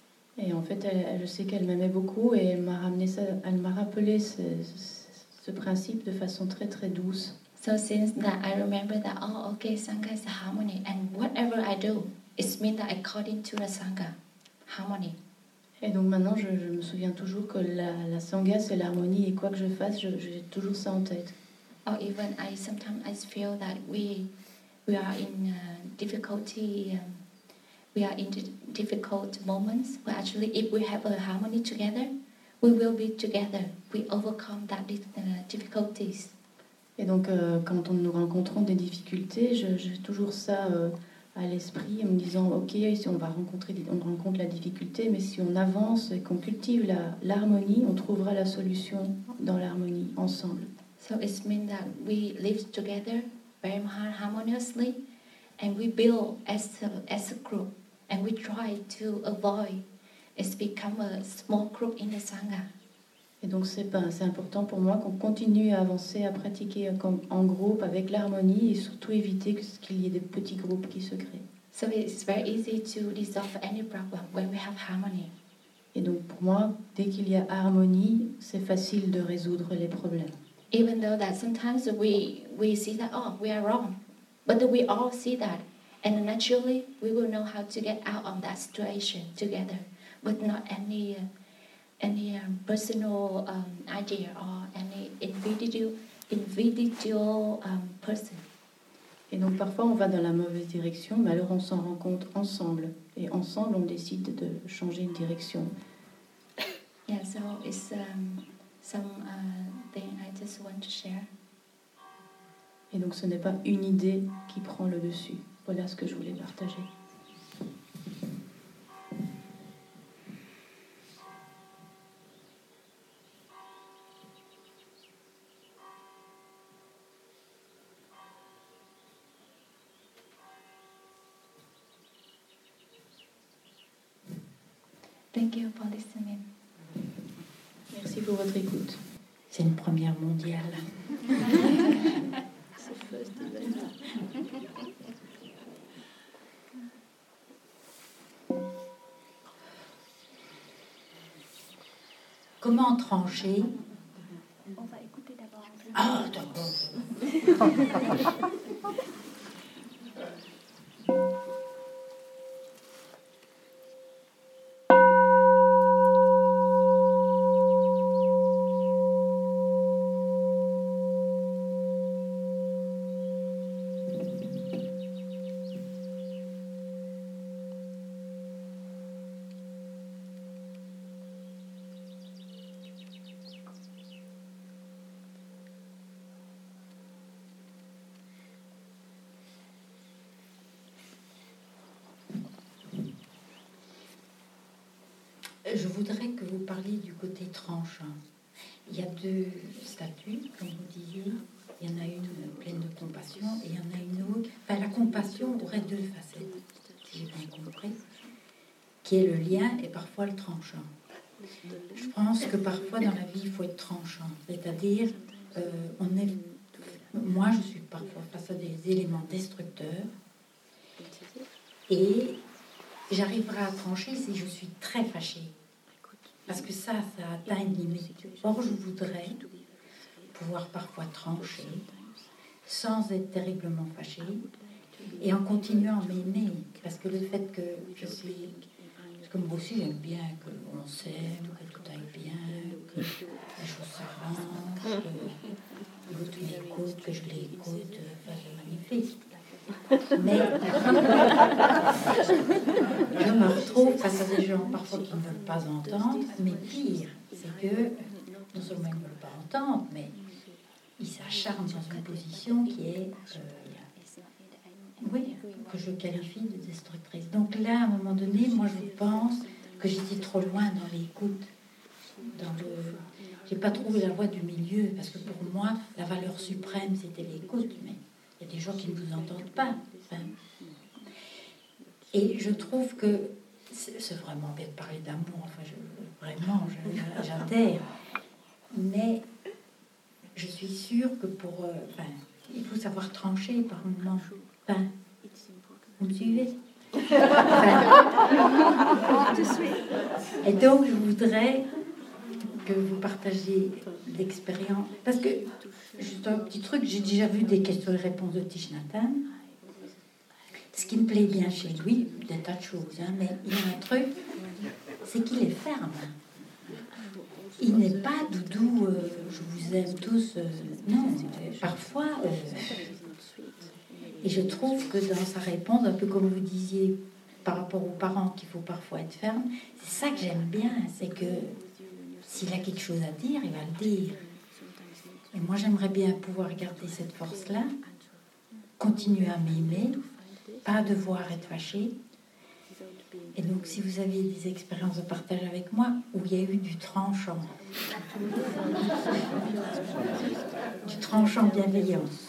S6: Et en fait, elle, elle- je sais qu'elle m'aimait beaucoup et elle m'a ramené ça, elle m'a rappelé ce, ce- ce principe de façon très très douce.
S5: So since that, I remember that oh, okay, Sangha is harmony, and whatever I do, it's mean that according to the Sangha, harmony.
S6: Et donc maintenant, je, je me souviens toujours que la, la Sangha c'est l'harmonie et quoi que je fasse, je- j'ai toujours ça en tête.
S5: Or even I sometimes I feel that we we are in uh, difficulty, um, we are in di- difficult moments. But actually, if we have a harmony together, we will be together. We overcome that di- uh, difficulties.
S6: Et donc, euh, quand on nous rencontrons des difficultés, je- j'ai toujours ça euh, à l'esprit, en me disant, ok, si on va rencontrer, des- on rencontre la difficulté, mais si on avance et qu'on cultive la- l'harmonie, on trouvera la solution dans l'harmonie, ensemble.
S5: So it means that we live together very har- harmoniously, and we build as a, as a group, and we try to avoid it's become a small group in the Sangha.
S6: Et donc, c'est pas- c'est important pour moi qu'on continue à avancer, à pratiquer comme- en groupe avec l'harmonie et surtout éviter que- qu'il y ait des petits groupes qui se créent.
S5: So it's very easy to resolve any problem when we have harmony.
S6: Et donc, pour moi, dès qu'il y a harmonie, c'est facile de résoudre les problèmes.
S5: Even though that sometimes we we see that oh we are wrong, but we all see that, and naturally we will know how to get out of that situation together, but not any uh, any um, personal um, idea or any individual individual um, person.
S6: Et donc parfois on va dans la mauvaise direction, mais alors on s'en rend compte ensemble. Et ensemble on décide de changer une direction.
S5: Yeah, so it's um, some uh, thing I just want to share.
S6: Et donc ce n'est pas une idée qui prend le dessus. Voilà ce que je voulais partager.
S5: Thank you for listening.
S6: Merci pour votre écoute.
S7: C'est une première mondiale. Comment trancher?
S1: On va écouter d'abord.
S7: Ah, d'accord. je voudrais que vous parliez du côté tranchant. Il y a deux statues, comme vous disiez. Il y en a une pleine de compassion et il y en a une autre. Enfin, la compassion aurait deux facettes, si j'ai bien compris, qui est le lien et parfois le tranchant. Je pense que parfois dans la vie, il faut être tranchant. C'est-à-dire, euh, on est, moi, je suis parfois face à des éléments destructeurs et j'arriverai à trancher si je suis très fâchée. Parce que ça, ça atteint une limite. Or, je voudrais pouvoir parfois trancher sans être terriblement fâchée et en continuant à m'aimer. Parce que le fait que je suis... Parce que moi aussi, j'aime bien qu'on s'aime, que tout aille bien, que les choses s'arrangent, que l'autre m'écoute, que je l'écoute. Enfin, c'est magnifique. Mais je me retrouve face à des gens parfois qui ne veulent pas entendre, mais pire, c'est que non seulement ils ne veulent pas entendre, mais ils s'acharnent dans une position qui est, euh, oui, que je qualifie de destructrice. Donc là, à un moment donné, moi je pense que j'étais trop loin dans l'écoute. Dans le... J'ai pas trouvé la voie du milieu, parce que pour moi, la valeur suprême, c'était l'écoute, mais il y a des gens qui ne vous entendent pas. Enfin, et je trouve que c'est, c'est vraiment bien de parler d'amour. Enfin, je, vraiment, je, j'adhère. Mais je suis sûre que pour... Euh, enfin, il faut savoir trancher par moments. Enfin, vous me suivez? Enfin, et donc, je voudrais que vous partagiez l'expérience. Parce que, juste un petit truc, j'ai déjà vu des questions et réponses de Thich Nhat Hanh. Ce qui me plaît bien chez lui, des tas de choses, hein, mais il y a un truc, c'est qu'il est ferme. Il n'est pas doudou, euh, je vous aime tous. Euh, non, euh, parfois. Euh, et je trouve que dans sa réponse, un peu comme vous disiez par rapport aux parents qu'il faut parfois être ferme, c'est ça que j'aime bien, c'est que s'il a quelque chose à dire, il va le dire. Et moi, j'aimerais bien pouvoir garder cette force-là, continuer à m'aimer, pas devoir être fâché. Et donc, si vous avez des expériences de partage avec moi où il y a eu du tranchant, du tranchant bienveillance.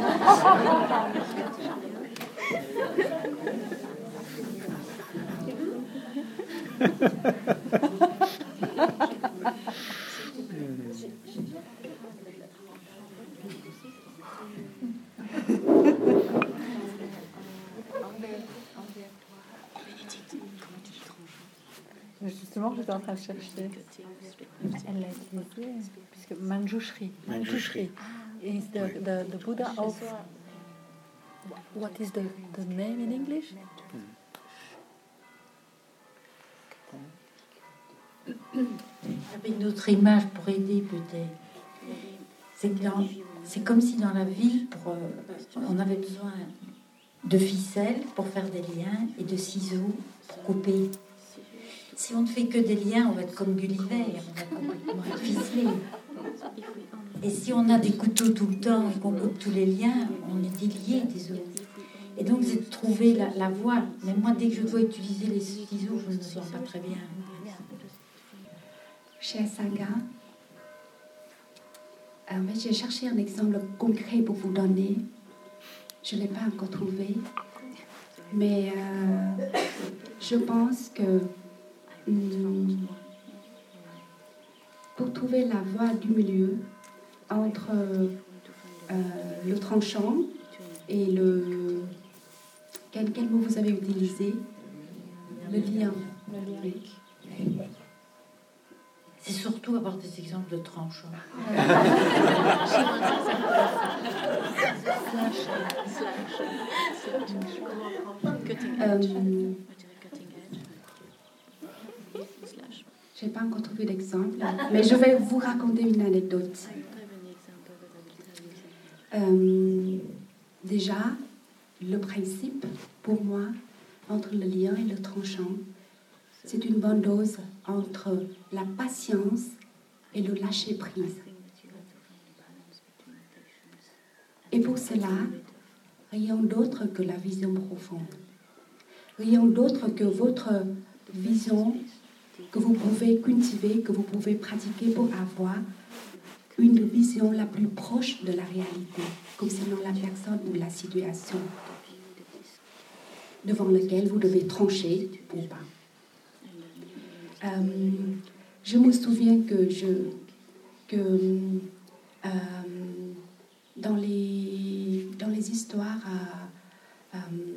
S8: Justement, j'étais en train de chercher. Elle l'a utilisé, puisque Manjushri. Manjushri is the, the, the Buddha of... What is the, the name in English?
S7: J'avais une autre image pour aider peut-être. C'est, que dans, c'est comme si dans la vie, pour, euh, on avait besoin de ficelles pour faire des liens et de ciseaux pour couper. Si on ne fait que des liens, on va être comme Gulliver, on va complètement être ficelé. Et si on a des couteaux tout le temps et qu'on coupe tous les liens, on est délié des autres. Et donc, c'est de trouver la, la voie. Mais moi, dès que je dois utiliser les ciseaux, je ne me sens pas très bien.
S1: Cher Sangha, en fait, j'ai cherché un exemple concret pour vous donner. Je ne l'ai pas encore trouvé. Mais euh, je pense que hum, pour trouver la voie du milieu entre euh, le tranchant et le... Quel, quel mot vous avez utilisé? Le lien. Le lien.
S7: C'est surtout avoir des exemples de tranchants.
S1: euh, Je n'ai pas encore trouvé d'exemple, mais je vais vous raconter une anecdote. Euh, déjà, le principe, pour moi, entre le lien et le tranchant, c'est une bonne dose entre la patience et le lâcher-prise. Et pour cela, rien d'autre que la vision profonde. Rien d'autre que votre vision que vous pouvez cultiver, que vous pouvez pratiquer pour avoir une vision la plus proche de la réalité, concernant la personne ou la situation devant laquelle vous devez trancher ou pas. Euh, je me souviens que, je, que euh, dans, les, dans les histoires, euh,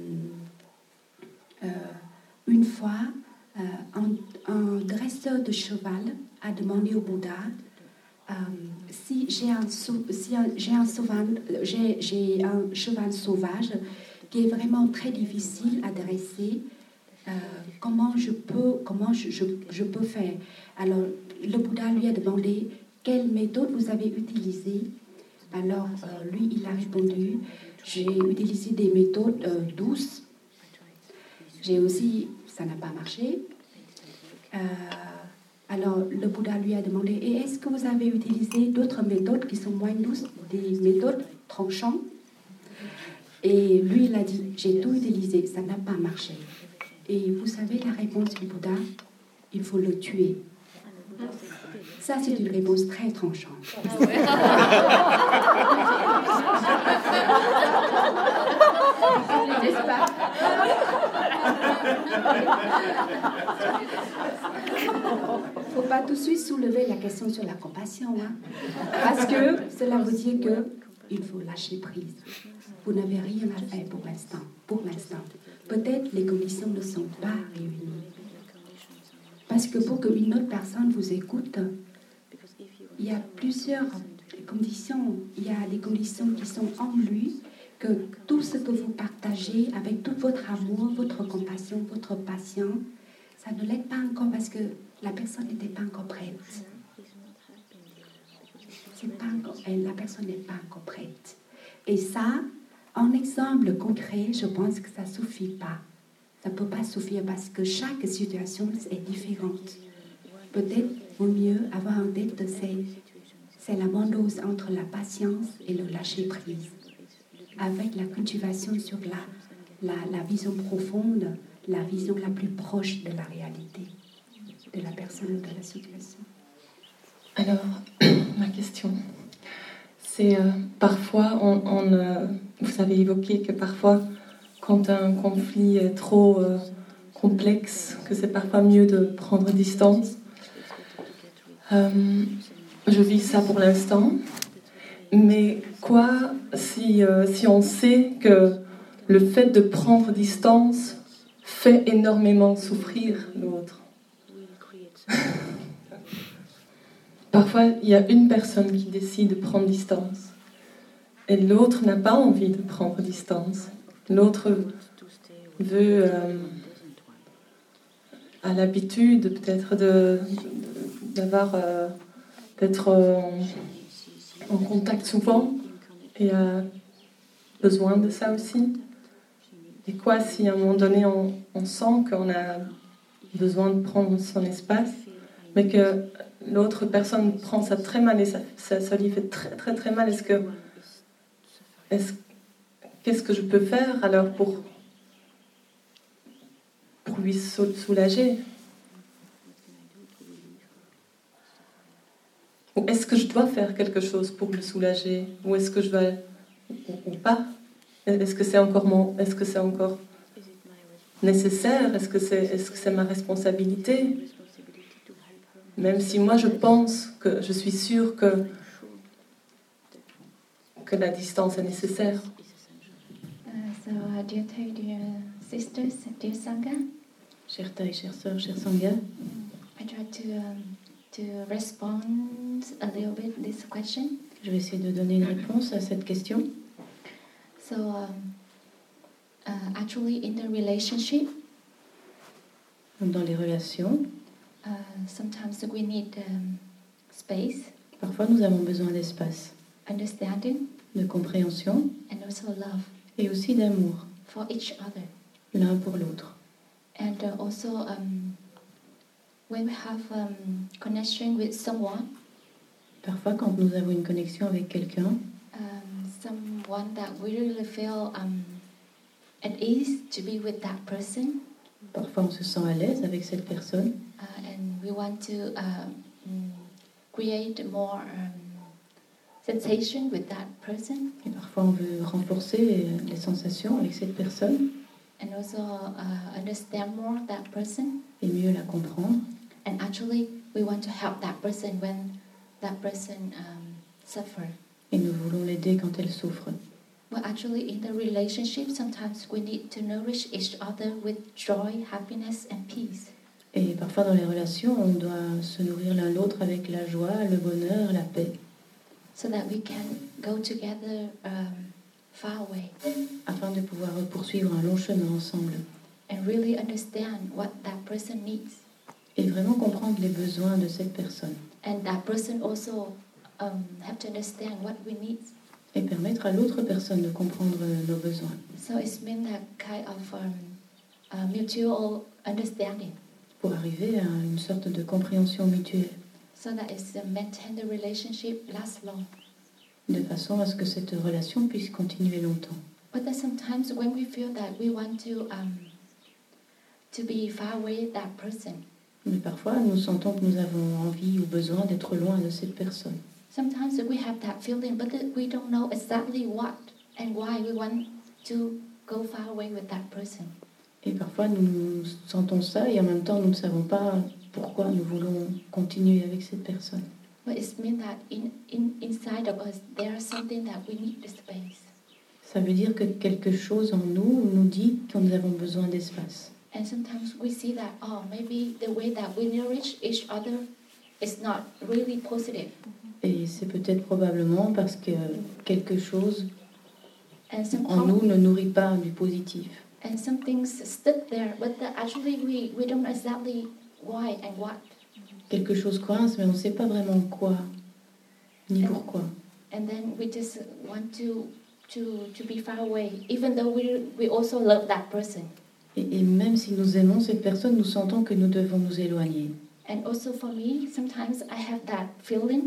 S1: euh, une fois, euh, un, un dresseur de cheval a demandé au Bouddha euh, si j'ai un, si un, j'ai un, sauvage, j'ai, j'ai un cheval sauvage qui est vraiment très difficile à dresser, euh, comment je peux, comment je, je, je peux faire. Alors, le Bouddha lui a demandé quelle méthode vous avez utilisée. Alors, euh, lui, il a répondu, j'ai utilisé des méthodes euh, douces. J'ai aussi, ça n'a pas marché. Euh, alors, le Bouddha lui a demandé, et est-ce que vous avez utilisé d'autres méthodes qui sont moins douces, des méthodes tranchantes? Et lui, il a dit, j'ai tout utilisé, ça n'a pas marché. Et vous savez la réponse du Bouddha? Il faut le tuer. Ça, c'est une réponse très tranchante. N'est-ce pas? Il ne faut pas tout de suite soulever la question sur la compassion, hein? Parce que cela veut dire qu'il faut lâcher prise. Vous n'avez rien à faire pour l'instant. Pour l'instant. Peut-être les conditions ne sont pas réunies. Parce que pour qu'une autre personne vous écoute, il y a plusieurs conditions. Il y a des conditions qui sont en lui, que tout ce que vous partagez avec tout votre amour, votre compassion, votre patience, ça ne l'aide pas encore parce que la personne n'était pas encore prête. C'est pas encore, la personne n'est pas encore prête. Et ça, en exemple concret, je pense que ça ne suffit pas. Ça ne peut pas suffire parce que chaque situation est différente. Peut-être vaut mieux avoir en tête que c'est, c'est la bonne dose entre la patience et le lâcher-prise. Avec la cultivation sur la, la, la vision profonde, la vision la plus proche de la réalité, de la personne ou de la situation.
S9: Alors, ma question, c'est euh, parfois, on, on, euh, vous avez évoqué que parfois, quand un conflit est trop euh, complexe, que c'est parfois mieux de prendre distance. Euh, je vis ça pour l'instant, mais quoi si, euh, si on sait que le fait de prendre distance fait énormément souffrir l'autre? Parfois, il y a une personne qui décide de prendre distance et l'autre n'a pas envie de prendre distance. L'autre veut, euh, a l'habitude peut-être de, d'avoir, euh, d'être en, en contact souvent et a besoin de ça aussi. Et quoi si à un moment donné on, on sent qu'on a besoin de prendre son espace, mais que l'autre personne prend ça très mal et ça, ça, ça lui fait très très très mal, est-ce que, est-ce, qu'est-ce que je peux faire alors pour, pour lui soulager? Ou est-ce que je dois faire quelque chose pour le soulager? Ou est-ce que je dois... Ou, ou pas? Est-ce que c'est encore mon... Est-ce que c'est encore nécessaire? Est-ce que c'est, est-ce que c'est ma responsabilité? Même si moi je pense que je suis sûre que, que la distance est nécessaire.
S5: Uh, so, uh, dear Thầy, dear sisters, dear Sangha,
S6: Chers Thầy, chers sœurs, chers Sangha,
S5: I try to um, to respond a little bit this question.
S6: Je vais essayer de donner une réponse à cette question.
S5: So, um, uh, actually, in the relationship,
S6: Donc, dans les relations,
S5: uh, sometimes we need um, space,
S6: parfois nous avons besoin d'espace,
S5: understanding,
S6: de compréhension
S5: and also love
S6: et aussi d'amour,
S5: for each other.
S6: l'un pour l'autre.
S5: And uh, also, um, when we have um, connection with someone,
S6: Parfois, quand nous avons une connexion avec quelqu'un,
S5: um, someone that we really feel um, at ease to be with that person,
S6: Parfois, on se sent à l'aise avec cette personne.
S5: Uh, and we want to uh, mm, create more um, sensation with that person.
S6: Et parfois, on veut renforcer les sensations avec cette personne.
S5: And also uh, understand more that person.
S6: Et mieux la comprendre.
S5: And actually, we want to help that person when that person um, suffers.
S6: Et nous voulons l'aider quand elle souffre.
S5: Well, actually, in the relationship, sometimes we need to nourish each other with joy, happiness, and peace.
S6: Et parfois, dans les relations, on doit se nourrir l'un l'autre avec la joie, le bonheur, la paix.
S5: So that we can go together um, far away.
S6: Afin de pouvoir poursuivre un long chemin ensemble.
S5: And really understand what that person needs.
S6: Et vraiment comprendre les besoins de cette personne.
S5: And that person also um, have to understand what we need.
S6: Et permettre à l'autre personne de comprendre nos besoins.
S5: So it's mean that kind of um, uh, mutual understanding.
S6: Pour arriver à une sorte de compréhension mutuelle.
S5: So that it's uh, maintain the relationship last long.
S6: De façon à ce que cette relation puisse continuer longtemps.
S5: But then sometimes when we feel that we want to um, to be far away that person.
S6: Mais parfois, nous sentons que nous avons envie ou besoin d'être loin de cette personne.
S5: Sometimes we have that feeling, but we don't know exactly what and why we want to go far away with that person.
S6: Et parfois, nous sentons ça et en même temps, nous ne savons pas pourquoi nous voulons continuer avec cette personne.
S5: But it means that in, in, inside of us, there is something that we need the space.
S6: Ça veut dire que quelque chose en nous nous dit que nous avons besoin d'espace.
S5: And sometimes we see that, oh, maybe the way that we nourish each other is not really positive.
S6: Et c'est peut-être probablement parce que quelque chose
S5: And some
S6: en nous ne nourrit pas du positif.
S5: And some things stuck there, but the, actually we, we don't know exactly why and what.
S6: Quelque chose coince, mais on ne sait pas vraiment quoi, ni
S5: And-
S6: pourquoi.
S5: And then we just want to to to be far away, even though we we also love that person.
S6: Et, et même si nous aimons cette personne, nous sentons que nous devons nous éloigner.
S5: And also for me, sometimes I have that feeling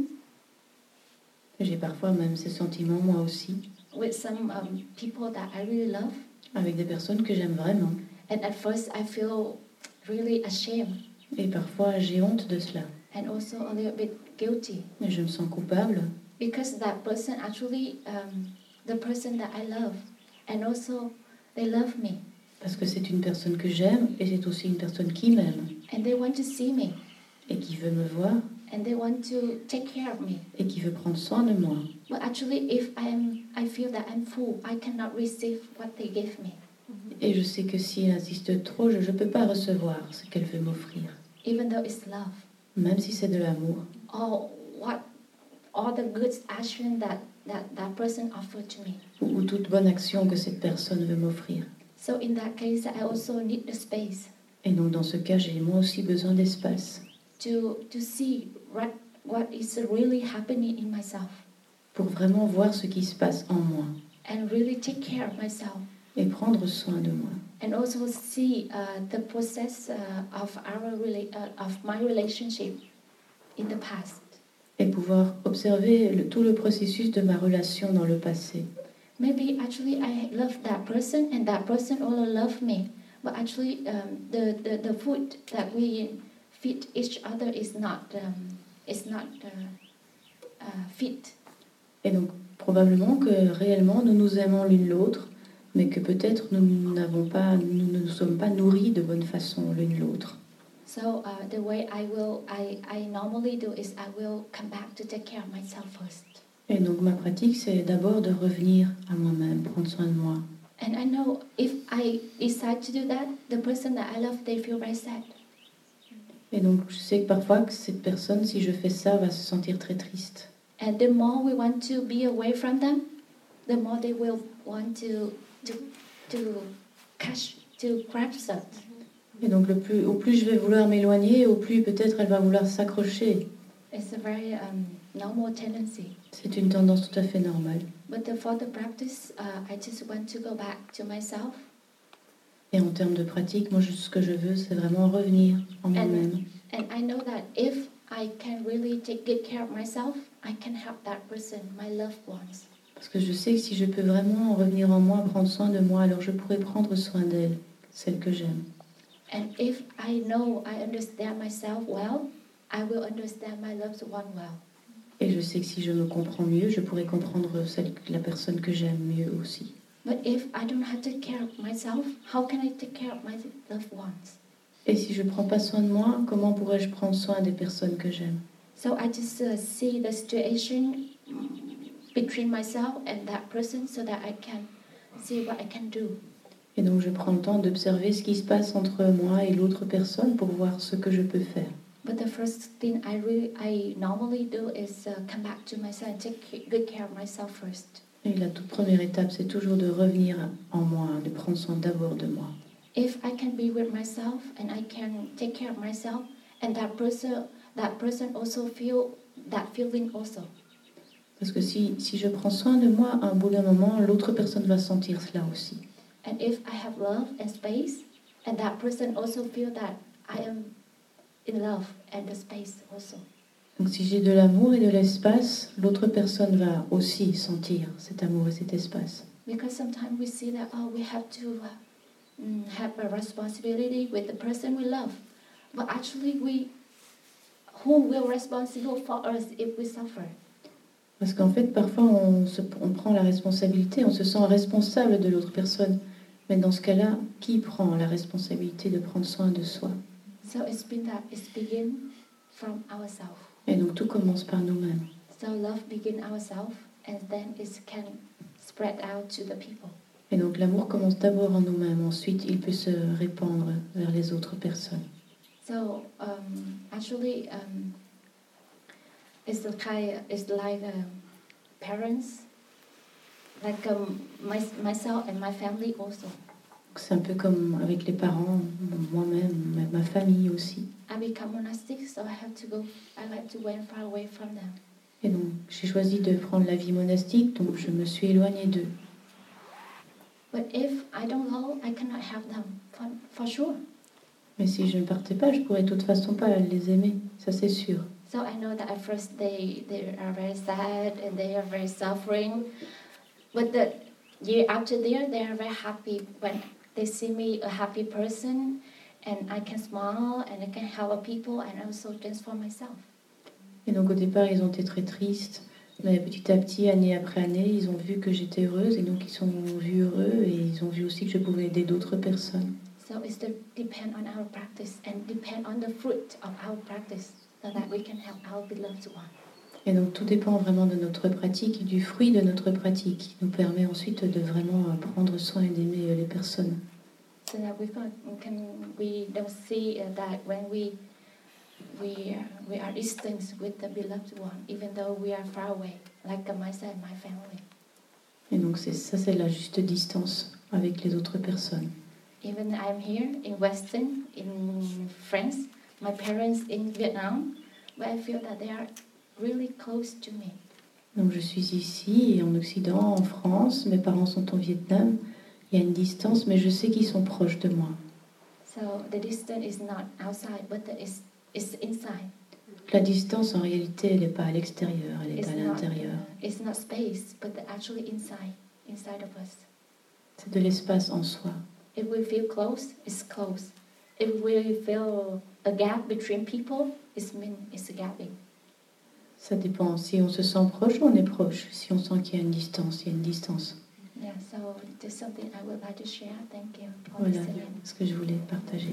S6: J'ai parfois même ces sentiments, moi aussi,
S5: with some um, people that I really love.
S6: avec des personnes que j'aime vraiment.
S5: And at first I feel really ashamed
S6: Et parfois, j'ai honte de cela.
S5: and also a little bit guilty
S6: Mais je me sens coupable
S5: because that person actually um, the person that I love, and also they love me
S6: parce que c'est une personne que j'aime et c'est aussi une personne qui m'aime
S5: and they want to see me
S6: et qui veut me voir
S5: and they want to take care of me.
S6: et qui veut prendre soin de moi.
S5: But actually, if I am, I feel that I'm full, I cannot receive what they give me.
S6: Et je sais que si elle insiste trop, je ne peux pas recevoir ce qu'elle veut m'offrir,
S5: Even though it's love,
S6: même si c'est de l'amour.
S5: or what, all the good action that that that person offered to me.
S6: Ou, ou toute bonne action que cette personne veut m'offrir.
S5: So in that case, I also need the space
S6: Et donc dans ce cas, j'ai moi aussi besoin d'espace
S5: to to see what what is really happening in myself
S6: pour vraiment voir ce qui se passe en moi
S5: and really take care of myself.
S6: et prendre soin de moi.
S5: And also see uh, the process uh, of our rela- uh, of my relationship in the past.
S6: Et pouvoir observer le- tout le processus de ma relation dans le passé.
S5: Maybe actually I love that person and that person also love me, but actually um, the, the the food that we feed each other is not um, is not uh, uh, fit.
S6: Et donc probablement que réellement nous nous aimons l'une l'autre, mais que peut-être nous n'avons pas, nous ne nous sommes pas nourris de bonne façon l'une l'autre.
S5: So uh, the way I will I, I normally do is I will come back to take care of myself first.
S6: Et donc ma pratique, c'est d'abord de revenir à moi-même, prendre soin de moi.
S5: And I know if I decide to do that, the person that I love, they feel very sad.
S6: Et donc je sais que parfois que cette personne, si je fais ça, va se sentir très triste.
S5: And the more we want to be away from them, the more they will want to to to catch to grasp us.
S6: Et donc le plus, au plus je vais vouloir m'éloigner, au plus peut-être elle va vouloir s'accrocher.
S5: It's a very um, normal tendency.
S6: C'est une tendance tout à fait normale.
S5: But the, for the practice, uh, I just want to go back to myself
S6: Et en termes de pratique, moi je- ce que je veux, c'est vraiment revenir en moi-même.
S5: and I know that if I can really take good care of myself, I can help that person, my loved ones.
S6: Parce que je sais que si je peux vraiment revenir en moi, prendre soin de moi, alors je pourrai prendre soin d'elle, celle que j'aime.
S5: And if I know I understand myself well, I will understand my loved one well.
S6: Et je sais que si je me comprends mieux, je pourrai comprendre celle, la personne que j'aime mieux aussi.
S5: But if I don't have to take care of myself, how can I take care of my loved ones?
S6: Et si je ne prends pas soin de moi, comment pourrais-je prendre soin des personnes que j'aime?
S5: So I just uh, see the situation between myself and that person so that I can see what I can do.
S6: Et donc je prends le temps d'observer ce qui se passe entre moi et l'autre personne pour voir ce que je peux faire.
S5: But the first thing I really, I normally do is uh, come back to myself and take good care of myself first.
S6: Et la toute première étape, c'est toujours de revenir en moi, de prendre soin d'abord de moi.
S5: If I can be with myself and I can take care of myself, and that person, that person also feel that feeling also.
S6: Parce que si, si je prends soin de moi, à un bout d'un moment, l'autre personne va sentir cela aussi.
S5: And if I have love and space, and that person also feel that I am in love and the space also.
S6: Donc si j'ai de l'amour et de l'espace, l'autre personne va aussi sentir cet amour et cet espace.
S5: Because sometimes we see that, oh, we have to uh, mm, have a responsibility with the person we love. But actually, we, who will responsible for us if we suffer?
S6: Parce qu'en fait, parfois, on, se, on prend la responsabilité, on se sent responsable de l'autre personne. Mais dans ce cas-là, qui prend la responsabilité de prendre soin de soi?
S5: So it's been that it's begin from ourselves.
S6: Et donc tout commence par nous-mêmes.
S5: So love begin ourselves, and then it can spread out to the people.
S6: Et donc l'amour commence d'abord en nous-mêmes, ensuite il peut se répandre vers les autres personnes.
S5: So um, actually, um, it's the kind, it's like um, parents, like um, my, myself and my family also.
S6: C'est un peu comme avec les parents, moi-même, ma, ma famille aussi.
S5: I become monastic, so I have to go. I like to went far away from them.
S6: Et donc j'ai choisi de prendre la vie monastique, donc je me suis éloignée d'eux.
S5: But if I don't go, I cannot help them for, for sure.
S6: Mais si je ne partais pas, je pourrais de toute façon pas les aimer, ça c'est sûr.
S5: So I know that at first they they are very sad and they are very suffering, but the year after there they are very happy when they see me a happy person, and I can smile and I can help people and also transform myself.
S6: Et donc au départ ils ont été très tristes, mais petit à petit, année après année, ils ont vu que j'étais heureuse et donc ils sont vus heureux et ils ont vu aussi que je pouvais aider d'autres personnes.
S5: So it's to depend on our practice and depend on the fruit of our practice, so that we can help our beloved one.
S6: Et donc tout dépend vraiment de notre pratique et du fruit de notre pratique qui nous permet ensuite de vraiment prendre soin et d'aimer les personnes.
S5: So that we can, can we don't see uh, that when we we uh, we are distant with the beloved one, even though we are far away, like myself and my family.
S6: Et donc c'est ça, c'est la juste distance avec les autres personnes.
S5: Even I'm here in Western, in France, my parents in Vietnam, but I feel that they are really close to me.
S6: Donc je suis ici en Occident, en France, mes parents sont au Vietnam. Il y a une distance, mais je sais qu'ils sont proches de moi.
S5: So the distance is not outside, but it's it's inside.
S6: La distance, en réalité, elle n'est pas à l'extérieur, elle est
S5: It's
S6: à
S5: not,
S6: l'intérieur.
S5: uh, it's not space, but actually inside, inside of us.
S6: C'est de l'espace en soi.
S5: If we feel close, it's close. If we feel a gap between people, it's mean it's a gapping.
S6: Ça dépend. Si on se sent proche, on est proche. Si on sent qu'il y a une distance, il y a une distance.
S5: Yeah, so there's something I would like to share. Thank you for
S6: Voilà
S5: listening.
S6: ce que je voulais partager.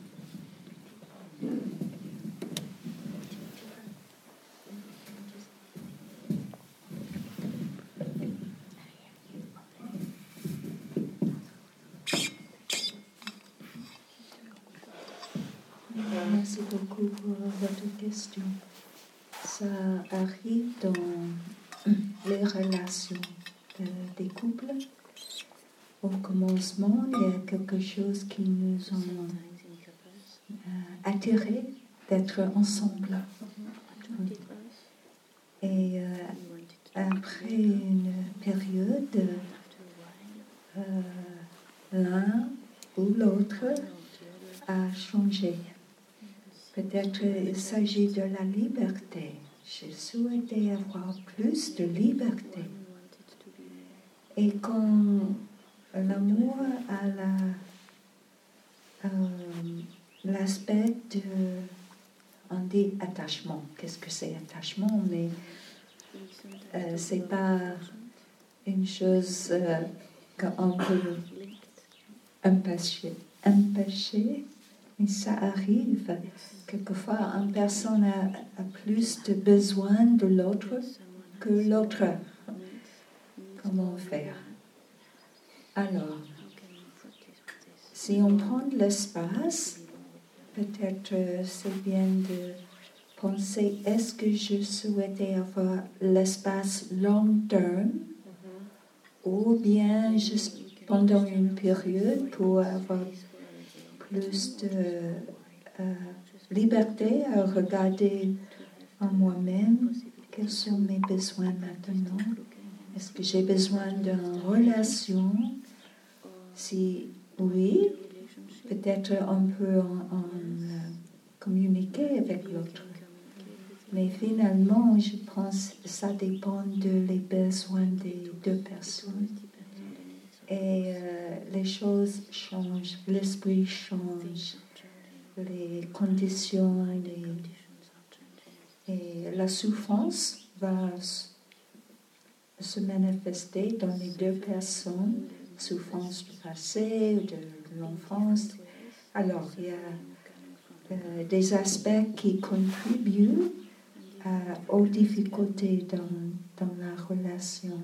S3: Merci beaucoup pour votre question. Ça arrive dans les relations de- des couples. Au commencement, il y a quelque chose qui nous ont euh, attirés d'être ensemble. Et euh, après une période, euh, l'un ou l'autre a changé. Peut-être il s'agit de la liberté. J'ai souhaité avoir plus de liberté. Et quand l'amour a la euh, l'aspect de, on dit attachement. Qu'est-ce que c'est attachement? Mais euh, c'est pas une chose euh, qu'on peut empêcher, empêcher, mais ça arrive. Quelquefois, une personne a, a plus de besoin de l'autre que l'autre. Comment faire? Alors, si on prend l'espace, peut-être euh, c'est bien de penser, est-ce que je souhaitais avoir l'espace long terme ou bien juste pendant une période pour avoir plus de euh, liberté à regarder en moi-même quels sont mes besoins maintenant. Est-ce que j'ai besoin d'une relation? Si oui, peut-être on peut en, en, euh, communiquer avec l'autre. Mais finalement, je pense que ça dépend de les besoins des deux personnes. Et euh, les choses changent, l'esprit change, les conditions, les... et la souffrance va se manifester dans les deux personnes, souffrance du passé ou de l'enfance. Alors, il y a euh, des aspects qui contribuent euh, aux difficultés dans, dans la relation.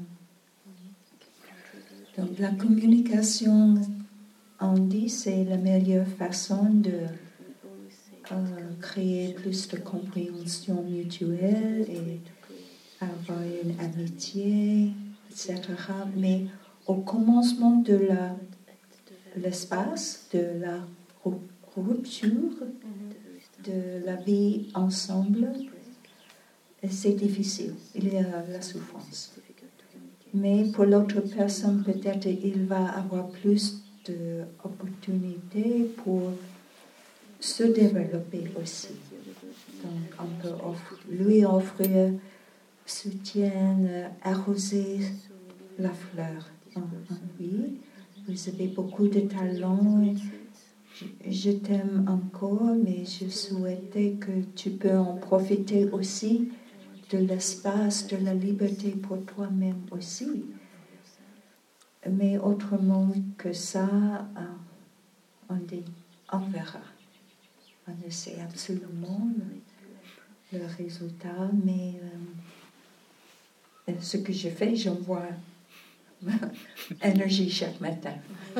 S3: Donc, la communication, on dit, c'est la meilleure façon de euh, créer plus de compréhension mutuelle et avoir une amitié, et cetera. Mais au commencement de la, l'espace, de la rupture de la vie ensemble, c'est difficile. Il y a la souffrance. Mais pour l'autre personne, peut-être il va avoir plus d'opportunités pour se développer aussi. Donc, on peut offrir, lui offrir soutien, arroser la fleur en, en lui. Vous avez beaucoup de talent. Je, je t'aime encore, mais je souhaitais que tu peux en profiter aussi de l'espace, de la liberté pour toi-même aussi. Mais autrement que ça, on dit, on verra. On ne sait absolument le, le résultat, mais euh, ce que je fais, j'envoie énergie chaque matin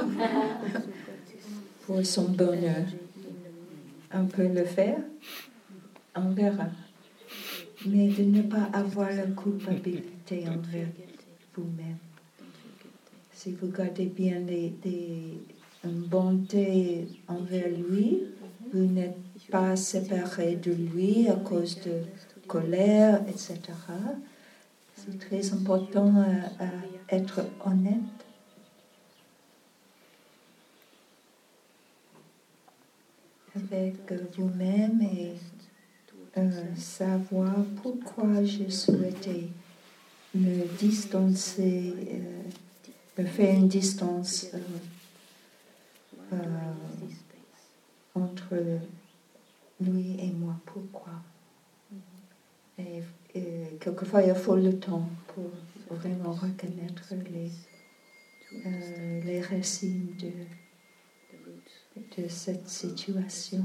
S3: pour son bonheur. On peut le faire, on verra. Mais de ne pas avoir la culpabilité envers vous-même. Si vous gardez bien les, les, une bonté envers lui, vous n'êtes pas séparé de lui à cause de colère, et cetera. C'est très important à, à être honnête. Avec vous-même et euh, savoir pourquoi je souhaitais me distancer, euh, me faire une distance euh, euh, entre lui et moi. Pourquoi? Et, et quelquefois, il faut le temps pour vraiment reconnaître les, euh, les racines de, de cette situation.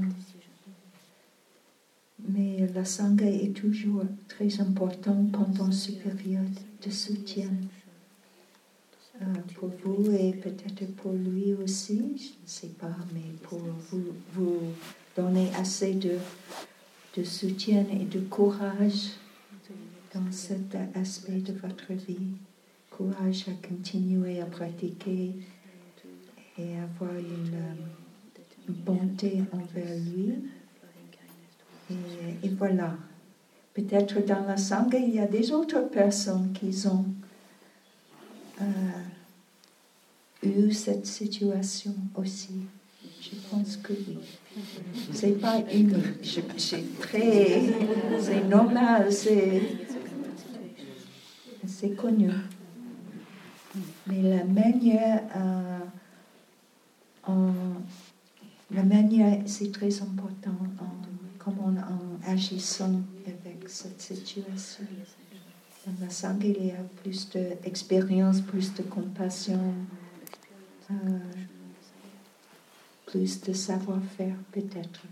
S3: Mais la Sangha est toujours très importante pendant cette période de soutien euh, pour vous et peut-être pour lui aussi, je ne sais pas, mais pour vous, vous donner assez de, de soutien et de courage dans cet aspect de votre vie. Courage à continuer à pratiquer et avoir une, une bonté envers lui. Et, et voilà. Peut-être dans la Sangha, il y a des autres personnes qui ont euh, eu cette situation aussi. Je pense que oui. C'est pas unique. Je, c'est très, c'est normal, c'est, c'est connu. Mais la manière, euh, on, la manière, c'est très important, en, comment en agissant avec cette situation. Dans la Sangha, il y a plus d'expérience, plus de compassion, euh, plus de savoir-faire peut-être.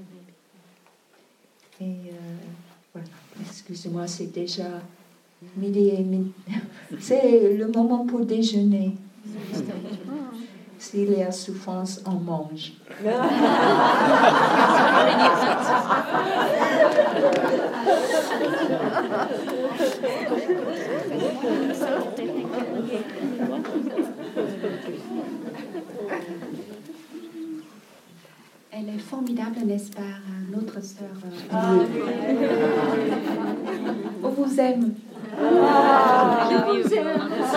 S3: Et euh, voilà, excusez-moi, c'est déjà midi et midi. C'est le moment pour déjeuner. S'il y a souffrance, on mange.
S1: Elle est formidable, n'est-ce pas, notre sœur.
S3: Ah,
S1: On vous aime.
S3: Ah, je vous aime.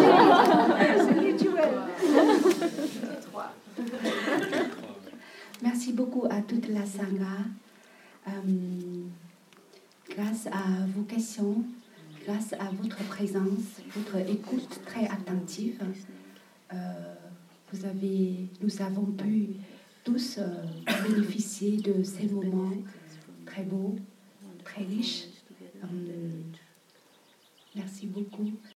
S1: Merci beaucoup à toute la Sangha. Euh, grâce à vos questions, grâce à votre présence, votre écoute très attentive, euh, vous avez, nous avons pu tous euh, bénéficier de ces moments très beaux, très riches. Euh, merci beaucoup.